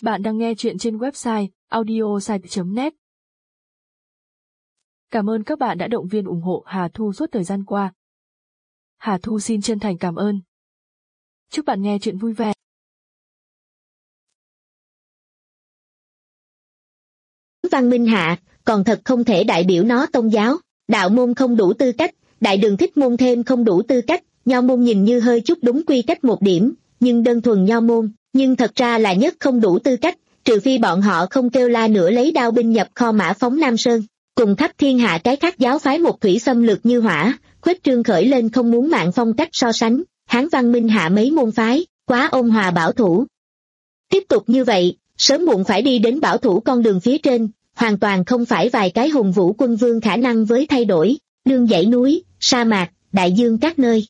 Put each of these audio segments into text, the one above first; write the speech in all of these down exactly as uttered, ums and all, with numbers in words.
Bạn đang nghe chuyện trên website audiosite chấm net. Cảm ơn các bạn đã động viên ủng hộ Hà Thu suốt thời gian qua. Hà Thu xin chân thành cảm ơn. Chúc bạn nghe chuyện vui vẻ. Văn Minh Hạ, còn thật không thể đại biểu nó tôn giáo, đạo môn không đủ tư cách, đại đường thích môn thêm không đủ tư cách, nho môn nhìn như hơi chút đúng quy cách một điểm, nhưng đơn thuần nho môn, nhưng thật ra là nhất không đủ tư cách, trừ phi bọn họ không kêu la nữa lấy đao binh nhập kho mã phóng Nam Sơn, cùng khắp thiên hạ cái khác giáo phái một thủy xâm lược như hỏa, khuếch trương khởi lên không muốn mạng phong cách so sánh, Hán Văn Minh Hạ mấy môn phái, quá ôn hòa bảo thủ. Tiếp tục như vậy, sớm muộn phải đi đến bảo thủ con đường phía trên, hoàn toàn không phải vài cái hùng vũ quân vương khả năng với thay đổi, nương dãy núi, sa mạc, đại dương các nơi.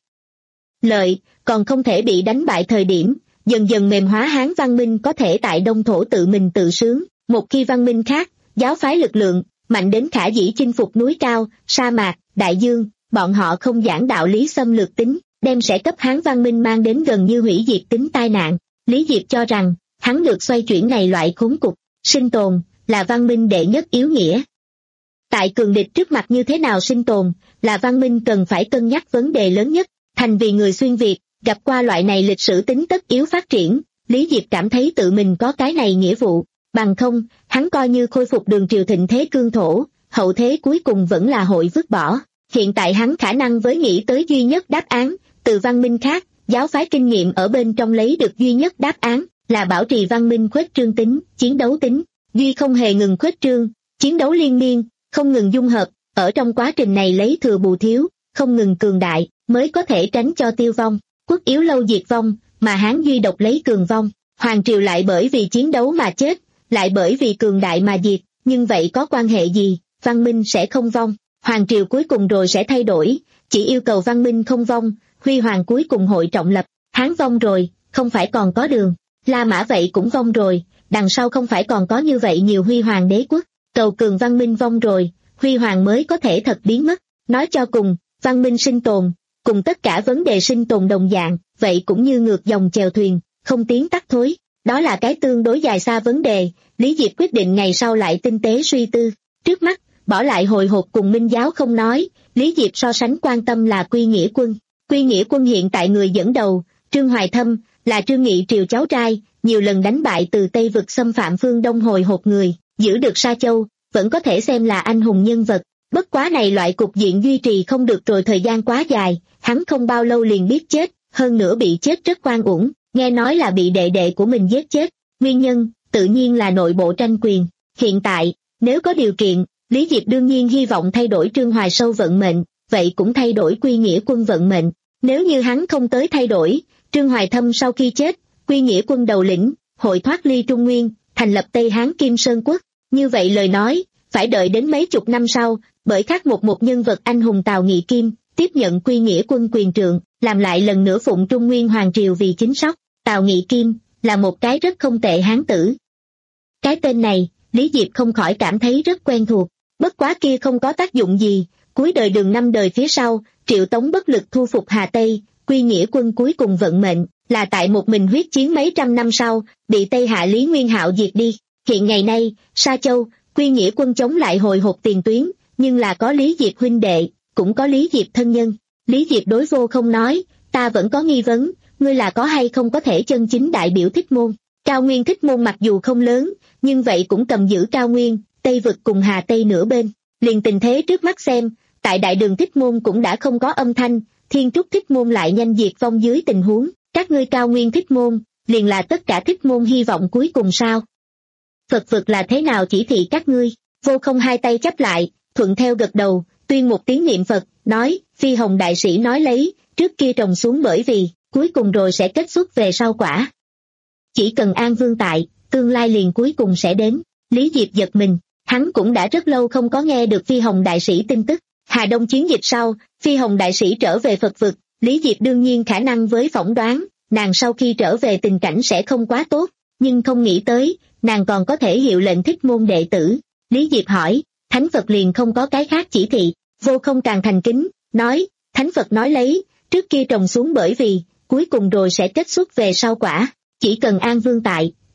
Lợi, còn không thể bị đánh bại thời điểm, dần dần mềm hóa Hán văn minh có thể tại đông thổ tự mình tự sướng, một khi văn minh khác, giáo phái lực lượng, mạnh đến khả dĩ chinh phục núi cao, sa mạc, đại dương, bọn họ không giảng đạo lý xâm lược tính, đem sẽ cấp Hán văn minh mang đến gần như hủy diệt tính tai nạn. Lý Diệp cho rằng, hắn được xoay chuyển này loại khốn cục, sinh tồn, là văn minh đệ nhất yếu nghĩa. Tại cường địch trước mặt như thế nào sinh tồn, là văn minh cần phải cân nhắc vấn đề lớn nhất, thành vì người xuyên Việt, gặp qua loại này lịch sử tính tất yếu phát triển, Lý Diệp cảm thấy tự mình có cái này nghĩa vụ, bằng không, hắn coi như khôi phục đường triều thịnh thế cương thổ, hậu thế cuối cùng vẫn là hội vứt bỏ. Hiện tại hắn khả năng với nghĩ tới duy nhất đáp án, từ văn minh khác, giáo phái kinh nghiệm ở bên trong lấy được duy nhất đáp án, là bảo trì văn minh khuếch trương tính, chiến đấu tính, duy không hề ngừng khuếch trương, chiến đấu liên miên, không ngừng dung hợp, ở trong quá trình này lấy thừa bù thiếu, không ngừng cường đại, mới có thể tránh cho tiêu vong, quốc yếu lâu diệt vong, mà Hán duy độc lấy cường vong, hoàng triều lại bởi vì chiến đấu mà chết, lại bởi vì cường đại mà diệt, nhưng vậy có quan hệ gì, văn minh sẽ không vong, hoàng triều cuối cùng rồi sẽ thay đổi, chỉ yêu cầu văn minh không vong, huy hoàng cuối cùng hội trọng lập, Hán vong rồi, không phải còn có Đường, La Mã vậy cũng vong rồi, đằng sau không phải còn có như vậy nhiều huy hoàng đế quốc, cầu cường văn minh vong rồi, huy hoàng mới có thể thật biến mất, nói cho cùng, văn minh sinh tồn, cùng tất cả vấn đề sinh tồn đồng dạng, vậy cũng như ngược dòng chèo thuyền, không tiến tắt thối, đó là cái tương đối dài xa vấn đề, Lý Diệp quyết định ngày sau lại tinh tế suy tư, trước mắt, bỏ lại hồi hộp cùng Minh giáo không nói, Lý Diệp so sánh quan tâm là Quy Nghĩa Quân, Quy Nghĩa Quân hiện tại người dẫn đầu, Trương Hoài Thâm, là Trương Nghị Triều cháu trai, nhiều lần đánh bại từ Tây vực xâm phạm phương Đông hồi hộp người, giữ được Sa Châu, vẫn có thể xem là anh hùng nhân vật. Bất quá này loại cục diện duy trì không được rồi thời gian quá dài, hắn không bao lâu liền biết chết, hơn nữa bị chết rất oan uổng, nghe nói là bị đệ đệ của mình giết chết, nguyên nhân, tự nhiên là nội bộ tranh quyền. Hiện tại, nếu có điều kiện, Lý Diệp đương nhiên hy vọng thay đổi Trương Hoài Sâu vận mệnh, vậy cũng thay đổi Quy Nghĩa Quân vận mệnh. Nếu như hắn không tới thay đổi, Trương Hoài Thâm sau khi chết, Quy Nghĩa Quân đầu lĩnh, hội thoát ly Trung Nguyên, thành lập Tây Hán Kim Sơn Quốc, như vậy lời nói, phải đợi đến mấy chục năm sau, bởi khác một một nhân vật anh hùng Tào Nghị Kim, tiếp nhận Quy Nghĩa Quân quyền trượng, làm lại lần nữa phụng Trung Nguyên Hoàng Triều vì chính sóc. Tào Nghị Kim, là một cái rất không tệ hán tử. Cái tên này, Lý Diệp không khỏi cảm thấy rất quen thuộc, bất quá kia không có tác dụng gì, cuối đời Đường năm đời phía sau, Triệu Tống bất lực thu phục Hà Tây, Quy Nghĩa Quân cuối cùng vận mệnh, là tại một mình huyết chiến mấy trăm năm sau, bị Tây Hạ Lý Nguyên Hạo diệt đi. Hiện ngày nay, Sa Châu, Quy Nghĩa Quân chống lại hồi hộp tiền tuyến, nhưng là có Lý Diệp huynh đệ, cũng có Lý Diệp thân nhân. Lý Diệp đối Vô Không nói, ta vẫn có nghi vấn, ngươi là có hay không có thể chân chính đại biểu Thích Môn. Cao Nguyên Thích Môn mặc dù không lớn, nhưng vậy cũng cầm giữ Cao Nguyên, Tây vực cùng Hà Tây nửa bên. Liền tình thế trước mắt xem, tại đại đường Thích Môn cũng đã không có âm thanh, Thiên Trúc Thích Môn lại nhanh diệt vong dưới tình huống, các ngươi Cao Nguyên Thích Môn, liền là tất cả Thích Môn hy vọng cuối cùng sao? Phật vực là thế nào chỉ thị các ngươi? Vô Không hai tay chắp lại, thuận theo gật đầu, tuyên một tiếng niệm Phật, nói, Phi Hồng đại sĩ nói lấy, trước kia trồng xuống bởi vì, cuối cùng rồi sẽ kết xuất về sau quả. Chỉ cần An Vương tại, tương lai liền cuối cùng sẽ đến. Lý Diệp giật mình, hắn cũng đã rất lâu không có nghe được Phi Hồng đại sĩ tin tức. Hà Đông chiến dịch sau, Phi Hồng đại sĩ trở về Phật vực, Lý Diệp đương nhiên khả năng với phỏng đoán, nàng sau khi trở về tình cảnh sẽ không quá tốt, nhưng không nghĩ tới, nàng còn có thể hiệu lệnh Thích Môn đệ tử. Lý Diệp hỏi, Thánh Phật liền không có cái khác chỉ thị? Vô Không càng thành kính, nói, Thánh Phật nói lấy, trước kia trồng xuống bởi vì, cuối cùng rồi sẽ kết xuất về sau quả, chỉ cần An Vương tại, tương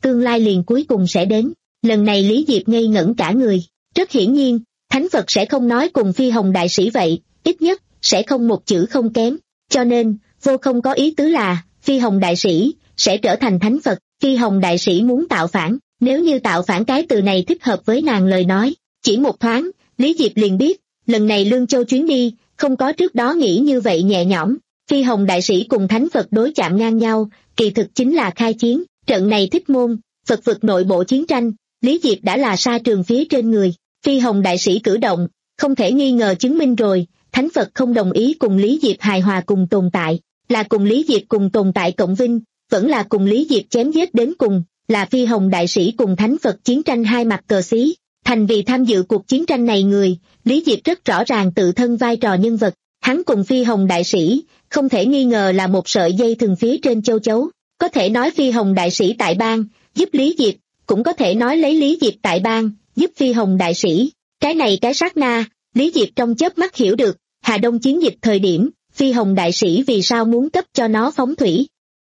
tương lai liền cuối cùng sẽ đến. Lần này Lý Diệp ngây ngẩn cả người. Rất hiển nhiên, Thánh Phật sẽ không nói cùng Phi Hồng đại sĩ vậy, ít nhất, sẽ không một chữ không kém. Cho nên, vô không có ý tứ là, Phi Hồng đại sĩ, sẽ trở thành Thánh Phật. Phi Hồng đại sĩ muốn tạo phản, nếu như tạo phản cái từ này thích hợp với nàng lời nói. Chỉ một thoáng, Lý Diệp liền biết, lần này Lương Châu chuyến đi, không có trước đó nghĩ như vậy nhẹ nhõm. Phi Hồng đại sĩ cùng Thánh Phật đối chạm ngang nhau, kỳ thực chính là khai chiến. Trận này Thích Môn, Phật vực nội bộ chiến tranh, Lý Diệp đã là sa trường phía trên người. Phi Hồng đại sĩ cử động, không thể nghi ngờ chứng minh rồi, Thánh Phật không đồng ý cùng Lý Diệp hài hòa cùng tồn tại, là cùng Lý Diệp cùng tồn tại cộng vinh, vẫn là cùng Lý Diệp chém giết đến cùng, là Phi Hồng đại sĩ cùng Thánh Phật chiến tranh hai mặt cờ xí. Thành vì tham dự cuộc chiến tranh này người, Lý Diệp rất rõ ràng tự thân vai trò nhân vật, hắn cùng Phi Hồng đại sĩ, không thể nghi ngờ là một sợi dây thừng phía trên châu chấu. Có thể nói Phi Hồng đại sĩ tại bang, giúp Lý Diệp, cũng có thể nói lấy Lý Diệp tại bang, giúp Phi Hồng đại sĩ. Cái này cái sát na, Lý Diệp trong chớp mắt hiểu được, Hà Đông chiến dịch thời điểm, Phi Hồng đại sĩ vì sao muốn cấp cho nó phóng thủy.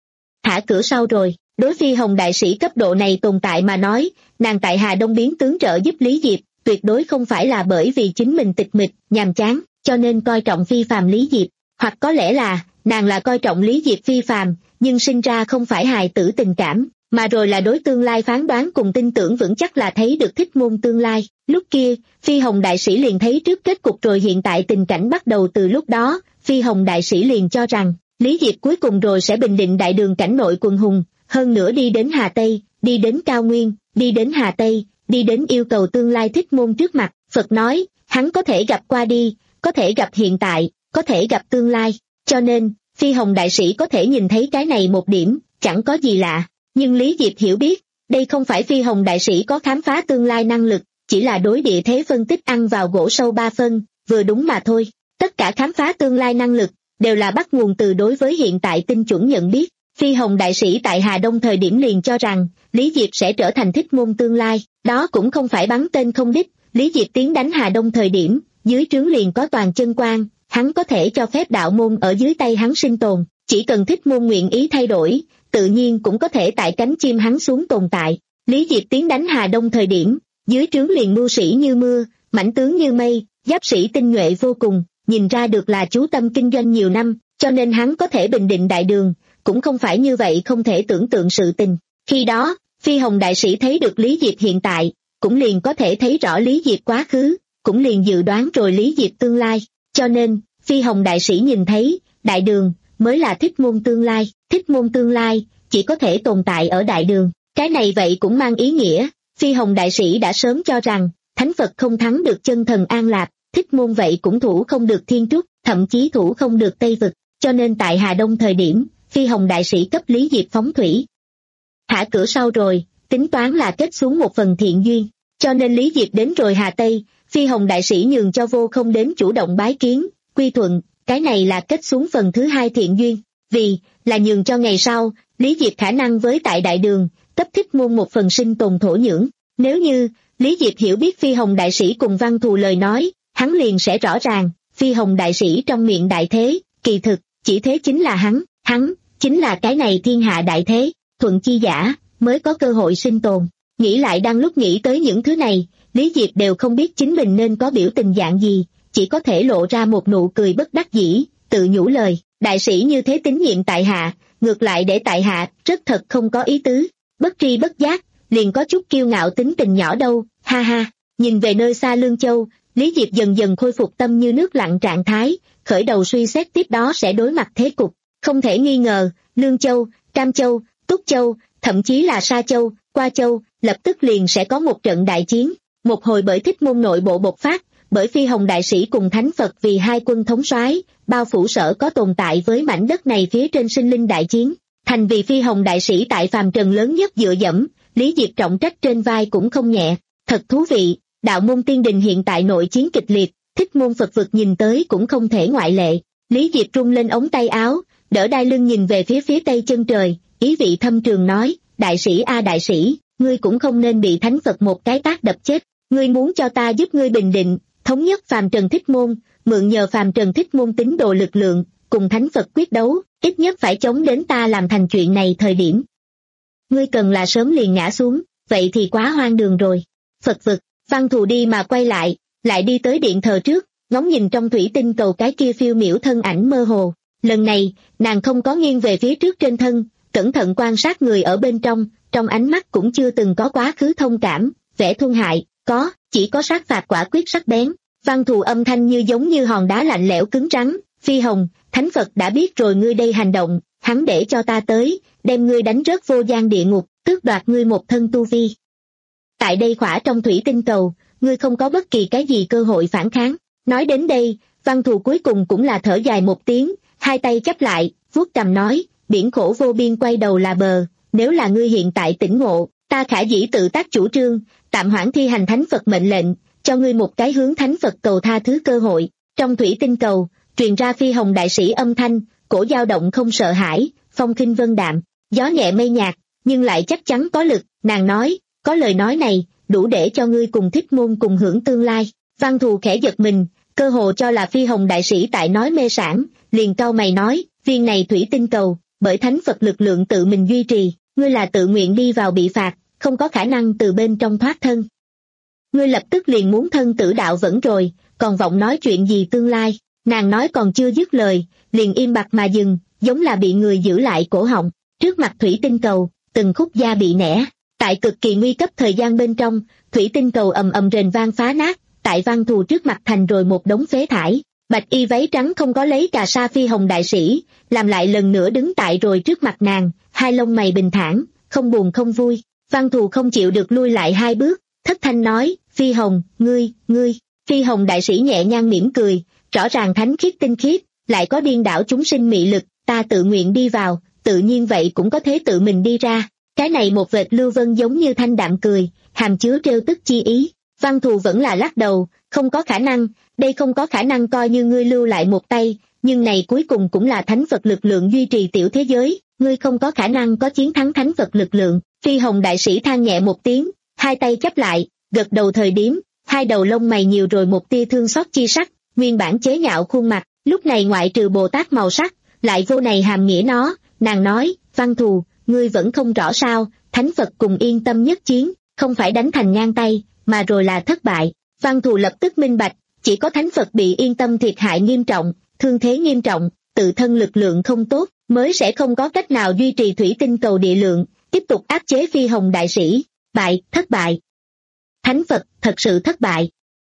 Thả cửa sau rồi, đối Phi Hồng đại sĩ cấp độ này tồn tại mà nói, nàng tại Hà Đông biến tướng trợ giúp Lý Diệp, tuyệt đối không phải là bởi vì chính mình tịch mịch, nhàm chán, cho nên coi trọng phi phàm Lý Diệp, hoặc có lẽ là, nàng là coi trọng Lý Diệp phi phàm, nhưng sinh ra không phải hài tử tình cảm, mà rồi là đối tương lai phán đoán cùng tin tưởng vững chắc là thấy được Thích Môn tương lai. Lúc kia, Phi Hồng đại sĩ liền thấy trước kết cục rồi, hiện tại tình cảnh bắt đầu từ lúc đó, Phi Hồng đại sĩ liền cho rằng, Lý Diệp cuối cùng rồi sẽ bình định đại đường cảnh nội quần hùng, hơn nữa đi đến Hà Tây, đi đến Cao Nguyên, đi đến Hà Tây, đi đến yêu cầu tương lai Thích Môn trước mặt. Phật nói, hắn có thể gặp qua đi, có thể gặp hiện tại, có thể gặp tương lai, cho nên, Phi Hồng đại sĩ có thể nhìn thấy cái này một điểm, chẳng có gì lạ. Nhưng Lý Diệp hiểu biết, đây không phải Phi Hồng đại sĩ có khám phá tương lai năng lực, chỉ là đối địa thế phân tích ăn vào gỗ sâu ba phân, vừa đúng mà thôi. Tất cả khám phá tương lai năng lực, đều là bắt nguồn từ đối với hiện tại tinh chuẩn nhận biết. Phi Hồng đại sĩ tại Hà Đông thời điểm liền cho rằng, Lý Diệp sẽ trở thành Thích Môn tương lai, đó cũng không phải bắn tên không đích. Lý Diệp tiến đánh Hà Đông thời điểm, dưới trướng liền có toàn chân quan, hắn có thể cho phép đạo môn ở dưới tay hắn sinh tồn, chỉ cần Thích Môn nguyện ý thay đổi, tự nhiên cũng có thể tại cánh chim hắn xuống tồn tại. Lý Diệp tiến đánh Hà Đông thời điểm, dưới trướng liền mưu sĩ như mưa, mãnh tướng như mây, giáp sĩ tinh nhuệ vô cùng, nhìn ra được là chú tâm kinh doanh nhiều năm, cho nên hắn có thể bình định đại đường, cũng không phải như vậy không thể tưởng tượng sự tình. Khi đó, Phi Hồng đại sĩ thấy được Lý Diệp hiện tại, cũng liền có thể thấy rõ Lý Diệp quá khứ, cũng liền dự đoán rồi Lý Diệp tương lai, cho nên, Phi Hồng đại sĩ nhìn thấy, đại đường, mới là Thích Môn tương lai, Thích Môn tương lai, chỉ có thể tồn tại ở đại đường. Cái này vậy cũng mang ý nghĩa, Phi Hồng đại sĩ đã sớm cho rằng, Thánh Phật không thắng được chân thần An Lạc, Thích Môn vậy cũng thủ không được Thiên Trúc, thậm chí thủ không được Tây Vực, cho nên tại Hà Đông thời điểm, Phi Hồng đại sĩ cấp Lý Diệp phóng thủy. Thả cửa sau rồi, tính toán là kết xuống một phần thiện duyên, cho nên Lý Diệp đến rồi Hà Tây, Phi Hồng đại sĩ nhường cho vô không đến chủ động bái kiến, quy thuận, cái này là kết xuống phần thứ hai thiện duyên, vì, là nhường cho ngày sau, Lý Diệp khả năng với tại đại đường, cấp Thích Môn một phần sinh tồn thổ nhưỡng. Nếu như, Lý Diệp hiểu biết Phi Hồng đại sĩ cùng văn thù lời nói, hắn liền sẽ rõ ràng, Phi Hồng đại sĩ trong miệng đại thế, kỳ thực, chỉ thế chính là hắn, hắn, chính là cái này thiên hạ đại thế, thuận chi giả, mới có cơ hội sinh tồn. Nghĩ lại đang lúc nghĩ tới những thứ này, Lý Diệp đều không biết chính mình nên có biểu tình dạng gì, chỉ có thể lộ ra một nụ cười bất đắc dĩ, tự nhủ lời, đại sĩ như thế tín nhiệm tại hạ, ngược lại để tại hạ, rất thật không có ý tứ, bất tri bất giác, liền có chút kiêu ngạo tính tình nhỏ đâu, ha ha. Nhìn về nơi xa Lương Châu, Lý Diệp dần dần khôi phục tâm như nước lặng trạng thái, khởi đầu suy xét tiếp đó sẽ đối mặt thế cục. Không thể nghi ngờ, Lương Châu, Cam Châu, Túc Châu, thậm chí là Sa Châu, Qua Châu, lập tức liền sẽ có một trận đại chiến. Một hồi bởi Thích Môn nội bộ bộc phát, bởi Phi Hồng đại sĩ cùng Thánh Phật vì hai quân thống soái, bao phủ sở có tồn tại với mảnh đất này phía trên sinh linh đại chiến. Thành vì Phi Hồng đại sĩ tại phàm trần lớn nhất dựa dẫm, Lý Diệp trọng trách trên vai cũng không nhẹ. Thật thú vị, đạo môn tiên đình hiện tại nội chiến kịch liệt, Thích Môn Phật vực nhìn tới cũng không thể ngoại lệ. Lý Diệp rung lên ống tay áo, đỡ đai lưng nhìn về phía phía tây chân trời, ý vị thâm trường nói, đại sĩ a đại sĩ, ngươi cũng không nên bị Thánh Phật một cái tát đập chết, ngươi muốn cho ta giúp ngươi bình định, thống nhất phàm trần Thích Môn, mượn nhờ phàm trần Thích Môn tín đồ lực lượng, cùng Thánh Phật quyết đấu, ít nhất phải chống đến ta làm thành chuyện này thời điểm. ngươi cần là sớm liền ngã xuống, vậy thì quá hoang đường rồi. Phật vực, Văn Thù đi mà quay lại, lại đi tới điện thờ trước, ngóng nhìn trong thủy tinh cầu cái kia phiêu miểu thân ảnh mơ hồ. Lần này, nàng không có nghiêng về phía trước trên thân, cẩn thận quan sát người ở bên trong, trong ánh mắt cũng chưa từng có quá khứ thông cảm, vẻ thương hại, có, chỉ có sát phạt quả quyết sắc bén. Văn Thù âm thanh như giống như hòn đá lạnh lẽo cứng rắn, Phi Hồng, Thánh Phật đã biết rồi ngươi đây hành động, hắn để cho ta tới, đem ngươi đánh rớt vô gian địa ngục, tước đoạt ngươi một thân tu vi. Tại đây khỏa trong thủy tinh cầu, ngươi không có bất kỳ cái gì cơ hội phản kháng. Nói đến đây, Văn Thù cuối cùng cũng là thở dài một tiếng, hai tay chắp lại, vuốt cằm nói, biển khổ vô biên quay đầu là bờ, nếu là ngươi hiện tại tỉnh ngộ, ta khả dĩ tự tác chủ trương, tạm hoãn thi hành Thánh Phật mệnh lệnh, cho ngươi một cái hướng Thánh Phật cầu tha thứ cơ hội. Trong thủy tinh cầu, truyền ra Phi Hồng đại sĩ âm thanh, cổ dao động không sợ hãi, phong khinh vân đạm, gió nhẹ mây nhạt, nhưng lại chắc chắn có lực. Nàng nói, có lời nói này, đủ để cho ngươi cùng Thích Môn cùng hưởng tương lai. Văn Thù khẽ giật mình, cơ hồ cho là Phi Hồng đại sĩ tại nói mê sảng, liền cau mày nói, viên này thủy tinh cầu, bởi Thánh Phật lực lượng tự mình duy trì, ngươi là tự nguyện đi vào bị phạt, không có khả năng từ bên trong thoát thân. Ngươi lập tức liền muốn thân tử đạo vẫn rồi, còn vọng nói chuyện gì tương lai. Nàng nói còn chưa dứt lời, liền im bặt mà dừng, giống là bị người giữ lại cổ họng. Trước mặt thủy tinh cầu, từng khúc da bị nẻ, tại cực kỳ nguy cấp thời gian bên trong, thủy tinh cầu ầm ầm rền vang phá nát, tại Văn Thù trước mặt thành rồi một đống phế thải. Bạch y váy trắng không có lấy cà sa Phi Hồng đại sĩ, làm lại lần nữa đứng tại rồi trước mặt nàng, hai lông mày bình thản, không buồn không vui. Văn Thù không chịu được lui lại hai bước, thất thanh nói, Phi Hồng, ngươi, ngươi. Phi Hồng đại sĩ nhẹ nhàng mỉm cười, rõ ràng thánh khiết tinh khiết, lại có điên đảo chúng sinh mị lực, ta tự nguyện đi vào, tự nhiên vậy cũng có thể tự mình đi ra. Cái này một vệt lưu vân giống như thanh đạm cười, hàm chứa trêu tức chi ý. Văn Thù vẫn là lắc đầu, không có khả năng, đây không có khả năng, coi như ngươi lưu lại một tay, nhưng này cuối cùng cũng là Thánh Phật lực lượng duy trì tiểu thế giới, ngươi không có khả năng có chiến thắng Thánh Phật lực lượng. Phi Hồng đại sĩ than nhẹ một tiếng, hai tay chắp lại, gật đầu thời điểm, hai đầu lông mày nhiều rồi một tia thương xót chi sắc, nguyên bản chế nhạo khuôn mặt, lúc này ngoại trừ Bồ Tát màu sắc, lại vô này hàm nghĩa nó. Nàng nói, Văn Thù, ngươi vẫn không rõ sao, Thánh Phật cùng Yên Tâm nhất chiến, không phải đánh thành ngang tay, mà rồi là thất bại. Văn Thù lập tức minh bạch, chỉ có Thánh Phật bị Yên Tâm thiệt hại nghiêm trọng, thương thế nghiêm trọng, tự thân lực lượng không tốt, mới sẽ không có cách nào duy trì thủy tinh cầu địa lượng, tiếp tục áp chế Phi Hồng đại sĩ. Bại, thất bại. Thánh Phật, thật sự thất bại.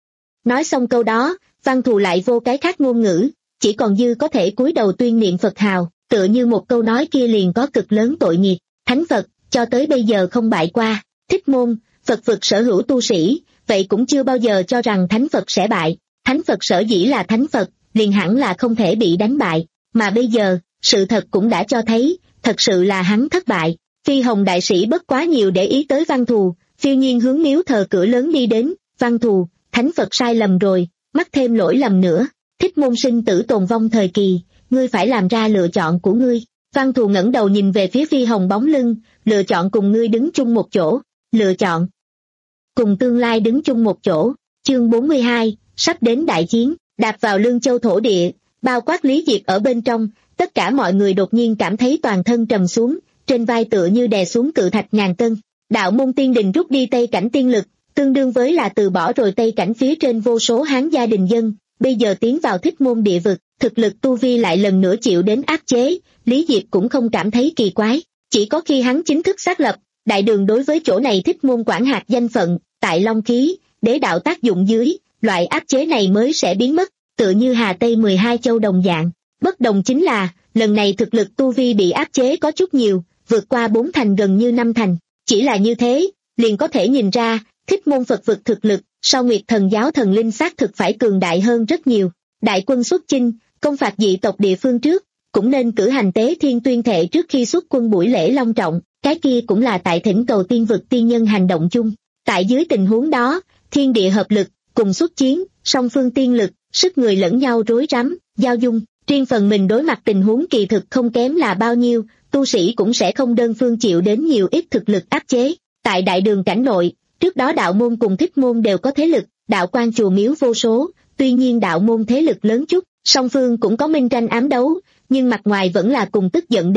Nói xong câu đó, Văn Thù lại vô cái khác ngôn ngữ, chỉ còn dư có thể cúi đầu tuyên niệm Phật hào, tựa như một câu nói kia liền có cực lớn tội nghiệp. Thánh Phật, cho tới bây giờ không bại qua. Thích Môn, Phật vực sở hữu tu sĩ, vậy cũng chưa bao giờ cho rằng Thánh Phật sẽ bại. Thánh Phật sở dĩ là Thánh Phật, liền hẳn là không thể bị đánh bại. Mà bây giờ, sự thật cũng đã cho thấy, thật sự là hắn thất bại. Phi Hồng đại sĩ bất quá nhiều để ý tới Văn Thù, phiêu nhiên hướng miếu thờ cửa lớn đi đến. Văn Thù, Thánh Phật sai lầm rồi, mắc thêm lỗi lầm nữa. Thích Môn sinh tử tồn vong thời kỳ, ngươi phải làm ra lựa chọn của ngươi. Văn Thù ngẩng đầu nhìn về phía Phi Hồng bóng lưng, lựa chọn cùng ngươi đứng chung một chỗ. Lựa chọn cùng tương lai đứng chung một chỗ. Chương bốn mươi hai, sắp đến đại chiến. Đạp vào Lương Châu thổ địa, bao quát Lý Diệp ở bên trong, tất cả mọi người đột nhiên cảm thấy toàn thân trầm xuống, trên vai tựa như đè xuống cự thạch ngàn cân. Đạo môn tiên đình rút đi Tây cảnh tiên lực, tương đương với là từ bỏ rồi Tây cảnh phía trên vô số Hán gia đình dân, bây giờ tiến vào Thích Môn địa vực, thực lực tu vi lại lần nữa chịu đến áp chế. Lý Diệp cũng không cảm thấy kỳ quái, chỉ có khi hắn chính thức xác lập đại đường đối với chỗ này Thích Môn quản hạt danh phận, tại Long khí, đế đạo tác dụng dưới, loại áp chế này mới sẽ biến mất, tựa như Hà Tây mười hai châu đồng dạng. Bất đồng chính là, lần này thực lực tu vi bị áp chế có chút nhiều, vượt qua bốn thành gần như năm thành. Chỉ là như thế, liền có thể nhìn ra, Thích Môn Phật vực thực lực, sau Nguyệt Thần giáo thần linh xác thực phải cường đại hơn rất nhiều. Đại quân xuất chinh, công phạt dị tộc địa phương trước, cũng nên cử hành tế thiên tuyên thệ trước khi xuất quân buổi lễ long trọng, cái kia cũng là tại thỉnh cầu tiên vực tiên nhân hành động chung. Tại dưới tình huống đó, thiên địa hợp lực, cùng xuất chiến, song phương tiên lực, sức người lẫn nhau rối rắm, giao dung, riêng phần mình đối mặt tình huống kỳ thực không kém là bao nhiêu, tu sĩ cũng sẽ không đơn phương chịu đến nhiều ít thực lực áp chế. Tại đại đường cảnh nội, trước đó đạo môn cùng Thích Môn đều có thế lực, đạo quan chùa miếu vô số, tuy nhiên đạo môn thế lực lớn chút, song phương cũng có minh tranh ám đấu, nhưng mặt ngoài vẫn là cùng tức giận đến,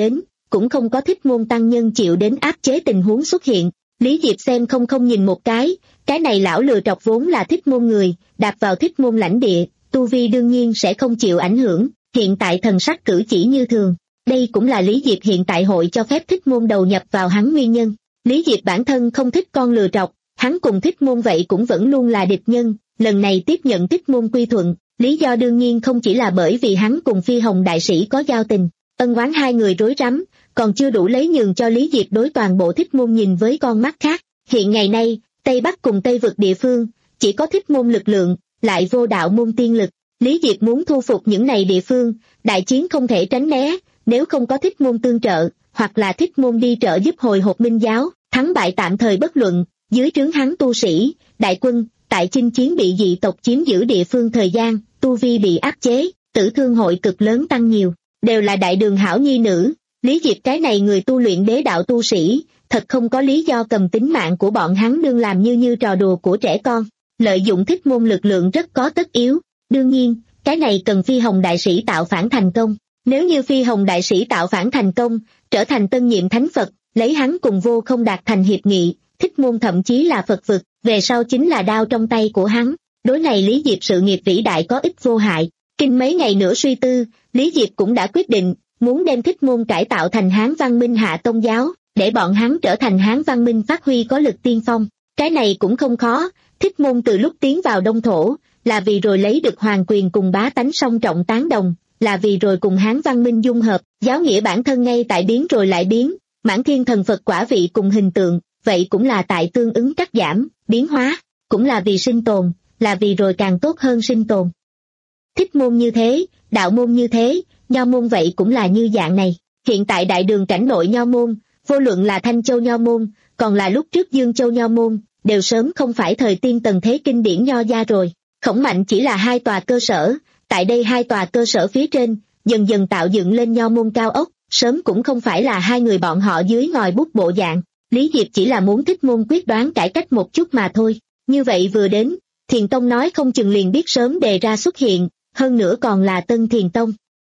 cũng không có thích môn tăng nhân chịu đến áp chế tình huống xuất hiện. Lý Diệp xem không không nhìn một cái, cái này lão lừa trọc vốn là thích môn người, đạp vào thích môn lãnh địa, tu vi đương nhiên sẽ không chịu ảnh hưởng, hiện tại thần sắc cử chỉ như thường. Đây cũng là Lý Diệp hiện tại hội cho phép thích môn đầu nhập vào hắn nguyên nhân. Lý Diệp bản thân không thích con lừa trọc, hắn cùng thích môn vậy cũng vẫn luôn là địch nhân, lần này tiếp nhận thích môn quy thuận, lý do đương nhiên không chỉ là bởi vì hắn cùng Phi Hồng đại sĩ có giao tình, ân oán hai người rối rắm, còn chưa đủ lấy nhường cho Lý Diệp đối toàn bộ thích môn nhìn với con mắt khác. Hiện ngày nay, Tây Bắc cùng Tây vực địa phương, chỉ có thích môn lực lượng, lại vô đạo môn tiên lực. Lý Diệp muốn thu phục những này địa phương, đại chiến không thể tránh né, nếu không có thích môn tương trợ, hoặc là thích môn đi trợ giúp hồi hộp minh giáo, thắng bại tạm thời bất luận, dưới trướng hắn tu sĩ, đại quân, tại chinh chiến bị dị tộc chiếm giữ địa phương thời gian, tu vi bị áp chế, tử thương hội cực lớn tăng nhiều, đều là đại đường hảo nhi nữ. Lý Diệp cái này người tu luyện đế đạo tu sĩ, thật không có lý do cầm tính mạng của bọn hắn đương làm như như trò đùa của trẻ con, lợi dụng thích môn lực lượng rất có tất yếu. Đương nhiên, cái này cần Phi Hồng đại sĩ tạo phản thành công. Nếu như Phi Hồng đại sĩ tạo phản thành công, trở thành tân nhiệm thánh Phật, lấy hắn cùng Vô Không đạt thành hiệp nghị, thích môn thậm chí là Phật vực, về sau chính là đao trong tay của hắn. Đối này Lý Diệp sự nghiệp vĩ đại có ích vô hại. Kinh mấy ngày nữa suy tư, Lý Diệp cũng đã quyết định, muốn đem thích môn cải tạo thành Hán văn minh hạ tông giáo, để bọn hắn trở thành Hán văn minh phát huy có lực tiên phong. Cái này cũng không khó, thích môn từ lúc tiến vào Đông Thổ, là vì rồi lấy được hoàng quyền cùng bá tánh song trọng tán đồng, là vì rồi cùng Hán văn minh dung hợp, giáo nghĩa bản thân ngay tại biến rồi lại biến, mãn thiên thần Phật quả vị cùng hình tượng, vậy cũng là tại tương ứng cắt giảm, biến hóa, cũng là vì sinh tồn, là vì rồi càng tốt hơn sinh tồn. Thích môn như thế, đạo môn như thế, nho môn vậy cũng là như dạng này. Hiện tại đại đường cảnh nội nho môn, vô luận là Thanh Châu nho môn, còn là lúc trước Dương Châu nho môn, đều sớm không phải thời tiên tần thế kinh điển nho gia rồi. Khổng Mạnh chỉ là hai tòa cơ sở, tại đây hai tòa cơ sở phía trên, dần dần tạo dựng lên nho môn cao ốc, sớm cũng không phải là hai người bọn họ dưới ngòi bút bộ dạng. Lý Diệp chỉ là muốn thích môn quyết đoán cải cách một chút mà thôi. Như vậy vừa đến, Thiền Tông nói không chừng liền biết sớm đề ra xuất hiện, hơn nữa còn là Tân Thiền Tông.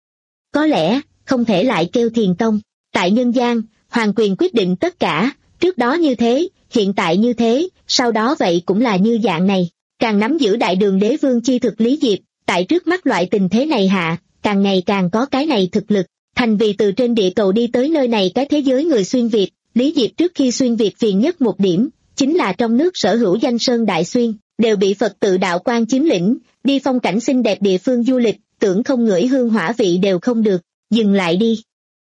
Có lẽ, không thể lại kêu Thiền Tông. Tại nhân gian, hoàng quyền quyết định tất cả, trước đó như thế, hiện tại như thế, sau đó vậy cũng là như dạng này. Càng nắm giữ đại đường đế vương chi thực Lý Diệp, tại trước mắt loại tình thế này hạ, càng ngày càng có cái này thực lực. Thành vì từ trên địa cầu đi tới nơi này cái thế giới người xuyên Việt, Lý Diệp trước khi xuyên Việt phiền nhất một điểm, chính là trong nước sở hữu danh sơn đại xuyên, đều bị Phật tự đạo quan chiếm lĩnh, đi phong cảnh xinh đẹp địa phương du lịch, tưởng không ngửi hương hỏa vị đều không được, dừng lại đi.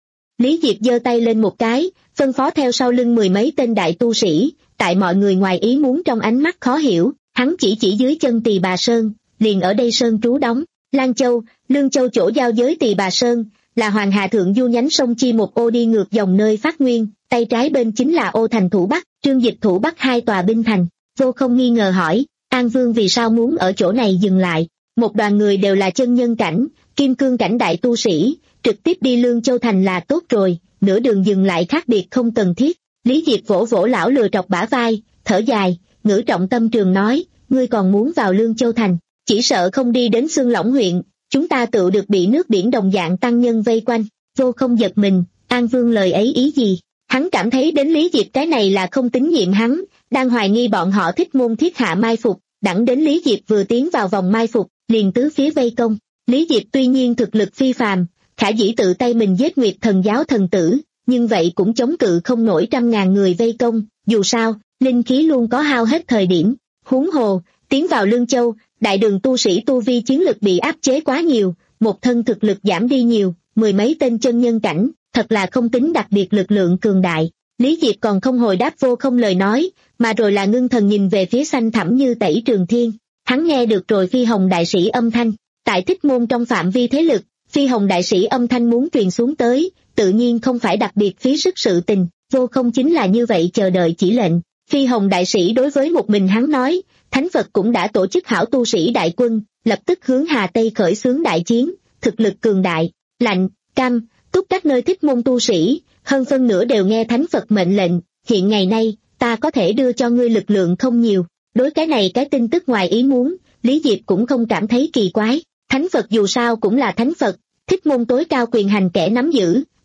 Lý Diệp giơ tay lên một cái, phân phó theo sau lưng mười mấy tên đại tu sĩ, tại mọi người ngoài ý muốn trong ánh mắt khó hiểu, hắn chỉ chỉ dưới chân Tỳ Bà Sơn, liền ở đây sơn trú đóng. Lan Châu, Lương Châu chỗ giao giới Tỳ Bà Sơn, là Hoàng Hà Thượng Du nhánh sông Chi một ô đi ngược dòng nơi phát nguyên, tay trái bên chính là ô thành Thủ Bắc, Trương Dịch Thủ Bắc hai tòa binh thành. Vô Không nghi ngờ hỏi, An Vương vì sao muốn ở chỗ này dừng lại? Một đoàn người đều là chân nhân cảnh, kim cương cảnh đại tu sĩ, trực tiếp đi Lương Châu thành là tốt rồi, nửa đường dừng lại khác biệt không cần thiết. Lý Diệp vỗ vỗ lão lừa trọc bả vai, thở dài, ngữ trọng tâm trường nói, ngươi còn muốn vào Lương Châu thành, chỉ sợ không đi đến Xương Lỏng huyện, chúng ta tự được bị nước biển đồng dạng tăng nhân vây quanh. Vô Không giật mình, An Vương lời ấy ý gì? Hắn cảm thấy đến Lý Diệp cái này là không tín nhiệm hắn, đang hoài nghi bọn họ thích môn thiết hạ mai phục, đẳng đến Lý Diệp vừa tiến vào vòng mai phục, liền tứ phía vây công. Lý Diệp tuy nhiên thực lực phi phàm, khả dĩ tự tay mình giết Nguyệt Thần giáo thần tử, nhưng vậy cũng chống cự không nổi trăm ngàn người vây công, dù sao, linh khí luôn có hao hết thời điểm. Huống hồ, tiến vào Lương Châu, đại đường tu sĩ tu vi chiến lực bị áp chế quá nhiều, một thân thực lực giảm đi nhiều, mười mấy tên chân nhân cảnh, thật là không tính đặc biệt lực lượng cường đại. Lý Diệp còn không hồi đáp Vô Không lời nói, mà rồi là ngưng thần nhìn về phía xanh thẳm như tẩy trường thiên. Hắn nghe được rồi Phi Hồng đại sĩ âm thanh, tại thích môn trong phạm vi thế lực, Phi Hồng đại sĩ âm thanh muốn truyền xuống tới, tự nhiên không phải đặc biệt phí sức sự tình, Vô Không chính là như vậy chờ đợi chỉ lệnh. Phi Hồng đại sĩ đối với một mình hắn nói, Thánh Phật cũng đã tổ chức hảo tu sĩ đại quân, lập tức hướng Hà Tây khởi xướng đại chiến, thực lực cường đại, lạnh, cam, túc các nơi thích môn tu sĩ, hơn phân nửa đều nghe Thánh Phật mệnh lệnh, hiện ngày nay, ta có thể đưa cho ngươi lực lượng không nhiều. Đối cái này cái tin tức ngoài ý muốn, Lý Diệp cũng không cảm thấy kỳ quái, Thánh Phật dù sao cũng là Thánh Phật, thích môn tối cao quyền hành kẻ nắm giữ,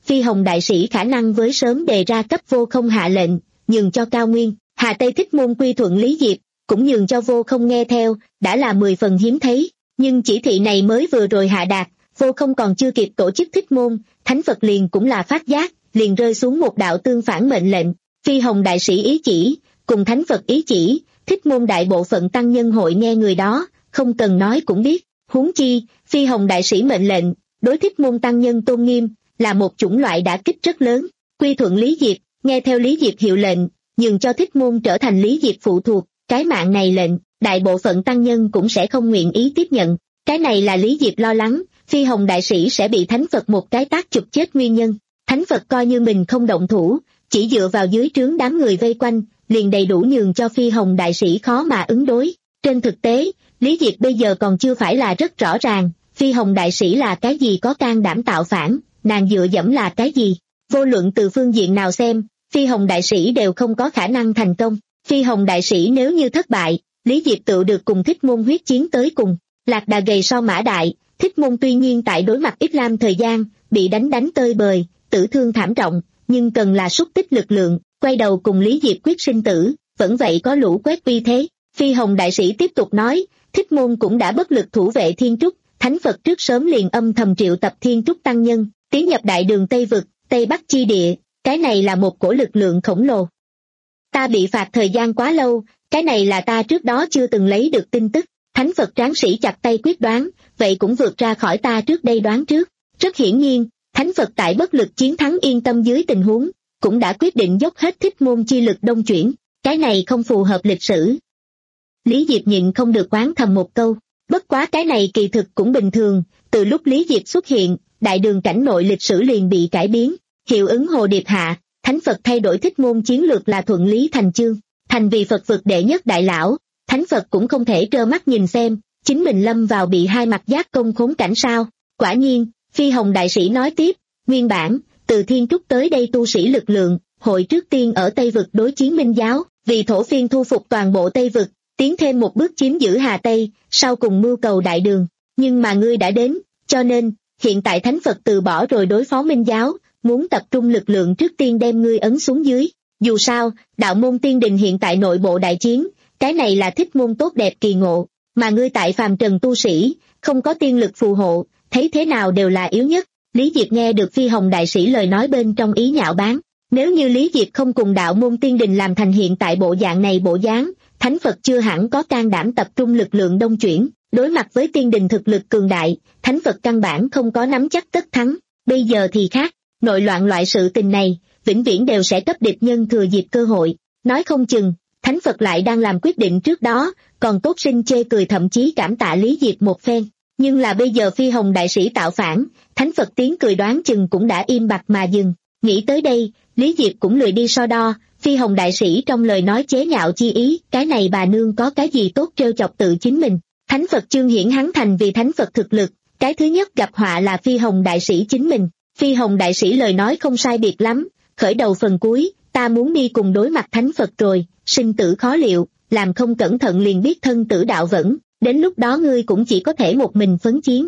Phi Hồng đại sĩ khả năng với sớm đề ra cấp Vô Không hạ lệnh, nhường cho Cao Nguyên, Hà Tây Thích Môn quy thuận Lý Diệp, cũng nhường cho Vô Không nghe theo, đã là mười phần hiếm thấy, nhưng chỉ thị này mới vừa rồi hạ đạt, Vô Không còn chưa kịp tổ chức Thích Môn, Thánh Phật liền cũng là phát giác, liền rơi xuống một đạo tương phản mệnh lệnh, Phi Hồng đại sĩ ý chỉ, cùng Thánh Phật ý chỉ, Thích Môn đại bộ phận tăng nhân hội nghe người đó, không cần nói cũng biết, huống chi, Phi Hồng đại sĩ mệnh lệnh, đối Thích Môn tăng nhân tôn nghiêm, là một chủng loại đả kích rất lớn, quy thuận Lý Diệp, nghe theo Lý Diệp hiệu lệnh, nhường cho Thích Môn trở thành Lý Diệp phụ thuộc, cái mạng này lệnh, đại bộ phận tăng nhân cũng sẽ không nguyện ý tiếp nhận, cái này là Lý Diệp lo lắng, Phi Hồng đại sĩ sẽ bị Thánh Phật một cái tác chụp chết nguyên nhân, Thánh Phật coi như mình không động thủ, chỉ dựa vào dưới trướng đám người vây quanh, liền đầy đủ nhường cho Phi Hồng đại sĩ khó mà ứng đối, trên thực tế, Lý Diệp bây giờ còn chưa phải là rất rõ ràng, Phi Hồng đại sĩ là cái gì có can đảm tạo phản, nàng dựa dẫm là cái gì, vô luận từ phương diện nào xem, Phi Hồng đại sĩ đều không có khả năng thành công, Phi Hồng đại sĩ nếu như thất bại, Lý Diệp tự được cùng Thích Môn huyết chiến tới cùng, lạc đà gầy so mã đại, Thích Môn tuy nhiên tại đối mặt Ít Lam thời gian, bị đánh đánh tơi bời, tử thương thảm trọng, nhưng cần là xúc tích lực lượng, quay đầu cùng Lý Diệp quyết sinh tử, vẫn vậy có lũ quét uy thế. Phi Hồng đại sĩ tiếp tục nói, Thích Môn cũng đã bất lực thủ vệ Thiên Trúc, Thánh Phật trước sớm liền âm thầm triệu tập Thiên Trúc tăng nhân, tiến nhập đại đường Tây Vực, Tây Bắc chi địa, cái này là một cổ lực lượng khổng lồ. Ta bị phạt thời gian quá lâu, cái này là ta trước đó chưa từng lấy được tin tức, Thánh Phật tráng sĩ chặt tay quyết đoán, vậy cũng vượt ra khỏi ta trước đây đoán trước. Rất hiển nhiên, Thánh Phật tại bất lực chiến thắng yên tâm dưới tình huống, cũng đã quyết định dốc hết Thích Môn chi lực đông chuyển, cái này không phù hợp lịch sử. Lý Diệp nhịn không được oán thầm một câu, bất quá cái này kỳ thực cũng bình thường, từ lúc Lý Diệp xuất hiện, đại đường cảnh nội lịch sử liền bị cải biến, hiệu ứng hồ điệp hạ, Thánh Phật thay đổi Thích Môn chiến lược là thuận lý thành chương, thành vì Phật vực đệ nhất đại lão, Thánh Phật cũng không thể trơ mắt nhìn xem, chính mình lâm vào bị hai mặt giác công khốn cảnh sao. Quả nhiên, Phi Hồng đại sĩ nói tiếp, nguyên bản, từ Thiên Trúc tới đây tu sĩ lực lượng, hội trước tiên ở Tây Vực đối chiến Minh giáo, vì thổ phiên thu phục toàn bộ Tây Vực, tiến thêm một bước chiếm giữ Hà Tây, sau cùng mưu cầu đại đường. Nhưng mà ngươi đã đến, cho nên, hiện tại Thánh Phật từ bỏ rồi đối phó Minh giáo, muốn tập trung lực lượng trước tiên đem ngươi ấn xuống dưới. Dù sao, đạo môn tiên đình hiện tại nội bộ đại chiến, cái này là Thích Môn tốt đẹp kỳ ngộ, mà ngươi tại phàm trần tu sĩ, không có tiên lực phù hộ, thấy thế nào đều là yếu nhất. Lý Diệp nghe được Phi Hồng đại sĩ lời nói bên trong ý nhạo báng, nếu như Lý Diệp không cùng đạo môn tiên đình làm thành hiện tại bộ dạng này bộ dáng, Thánh Phật chưa hẳn có can đảm tập trung lực lượng đông chuyển, đối mặt với tiên đình thực lực cường đại, Thánh Phật căn bản không có nắm chắc tất thắng, bây giờ thì khác, nội loạn loại sự tình này, vĩnh viễn đều sẽ cấp địch nhân thừa dịp cơ hội, nói không chừng, Thánh Phật lại đang làm quyết định trước đó, còn tốt sinh chê cười thậm chí cảm tạ Lý Diệp một phen, nhưng là bây giờ Phi Hồng đại sĩ tạo phản, Thánh Phật tiếng cười đoán chừng cũng đã im bặt mà dừng, nghĩ tới đây, Lý Diệp cũng lười đi so đo, Phi Hồng đại sĩ trong lời nói chế nhạo chi ý, cái này bà nương có cái gì tốt trêu chọc tự chính mình, Thánh Phật chương hiển hắn thành vì Thánh Phật thực lực, cái thứ nhất gặp họa là Phi Hồng đại sĩ chính mình, Phi Hồng đại sĩ lời nói không sai biệt lắm, khởi đầu phần cuối, ta muốn đi cùng đối mặt Thánh Phật rồi, sinh tử khó liệu, làm không cẩn thận liền biết thân tử đạo vẫn, đến lúc đó ngươi cũng chỉ có thể một mình phấn chiến.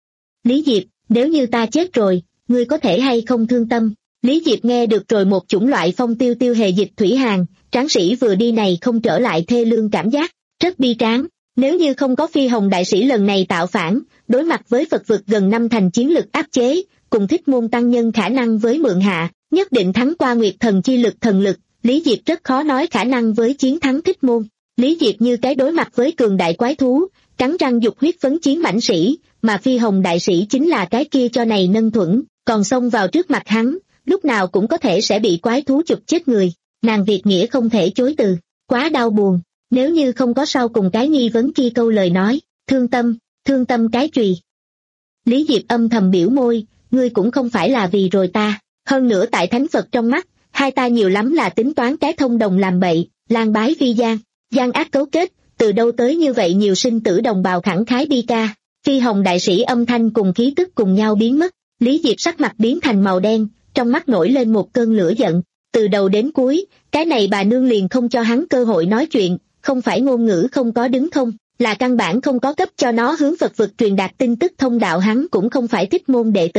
Lý Diệp, nếu như ta chết rồi, ngươi có thể hay không thương tâm? Lý Diệp nghe được rồi một chủng loại phong tiêu tiêu hề dịch thủy hàn, tráng sĩ vừa đi này không trở lại thê lương cảm giác, rất bi tráng. Nếu như không có Phi Hồng đại sĩ lần này tạo phản, đối mặt với Phật vực gần năm thành chiến lực áp chế, cùng Thích Môn tăng nhân khả năng với mượn hạ, nhất định thắng qua Nguyệt thần chi lực thần lực, Lý Diệp rất khó nói khả năng với chiến thắng Thích Môn. Lý Diệp như cái đối mặt với cường đại quái thú, cắn răng dục huyết phấn chiến mãnh sĩ, mà Phi Hồng đại sĩ chính là cái kia cho này nâng thuẫn, còn xông vào trước mặt hắn, lúc nào cũng có thể sẽ bị quái thú chụp chết người, nàng Việt nghĩa không thể chối từ, quá đau buồn, nếu như không có sau cùng cái nghi vấn kia câu lời nói, thương tâm, thương tâm cái chùy. Lý Diệp âm thầm biểu môi, ngươi cũng không phải là vì rồi ta, hơn nữa tại Thánh Phật trong mắt, hai ta nhiều lắm là tính toán cái thông đồng làm bậy, lan bái vi gian, gian ác cấu kết, từ đâu tới như vậy nhiều sinh tử đồng bào khẳng khái bi ca. Phi Hồng đại sĩ âm thanh cùng khí tức cùng nhau biến mất, Lý Diệp sắc mặt biến thành màu đen, trong mắt nổi lên một cơn lửa giận, từ đầu đến cuối, cái này bà nương liền không cho hắn cơ hội nói chuyện, không phải ngôn ngữ không có đứng không, là căn bản không có cấp cho nó hướng Phật vực truyền đạt tin tức thông đạo, hắn cũng không phải Thích Môn đệ tử,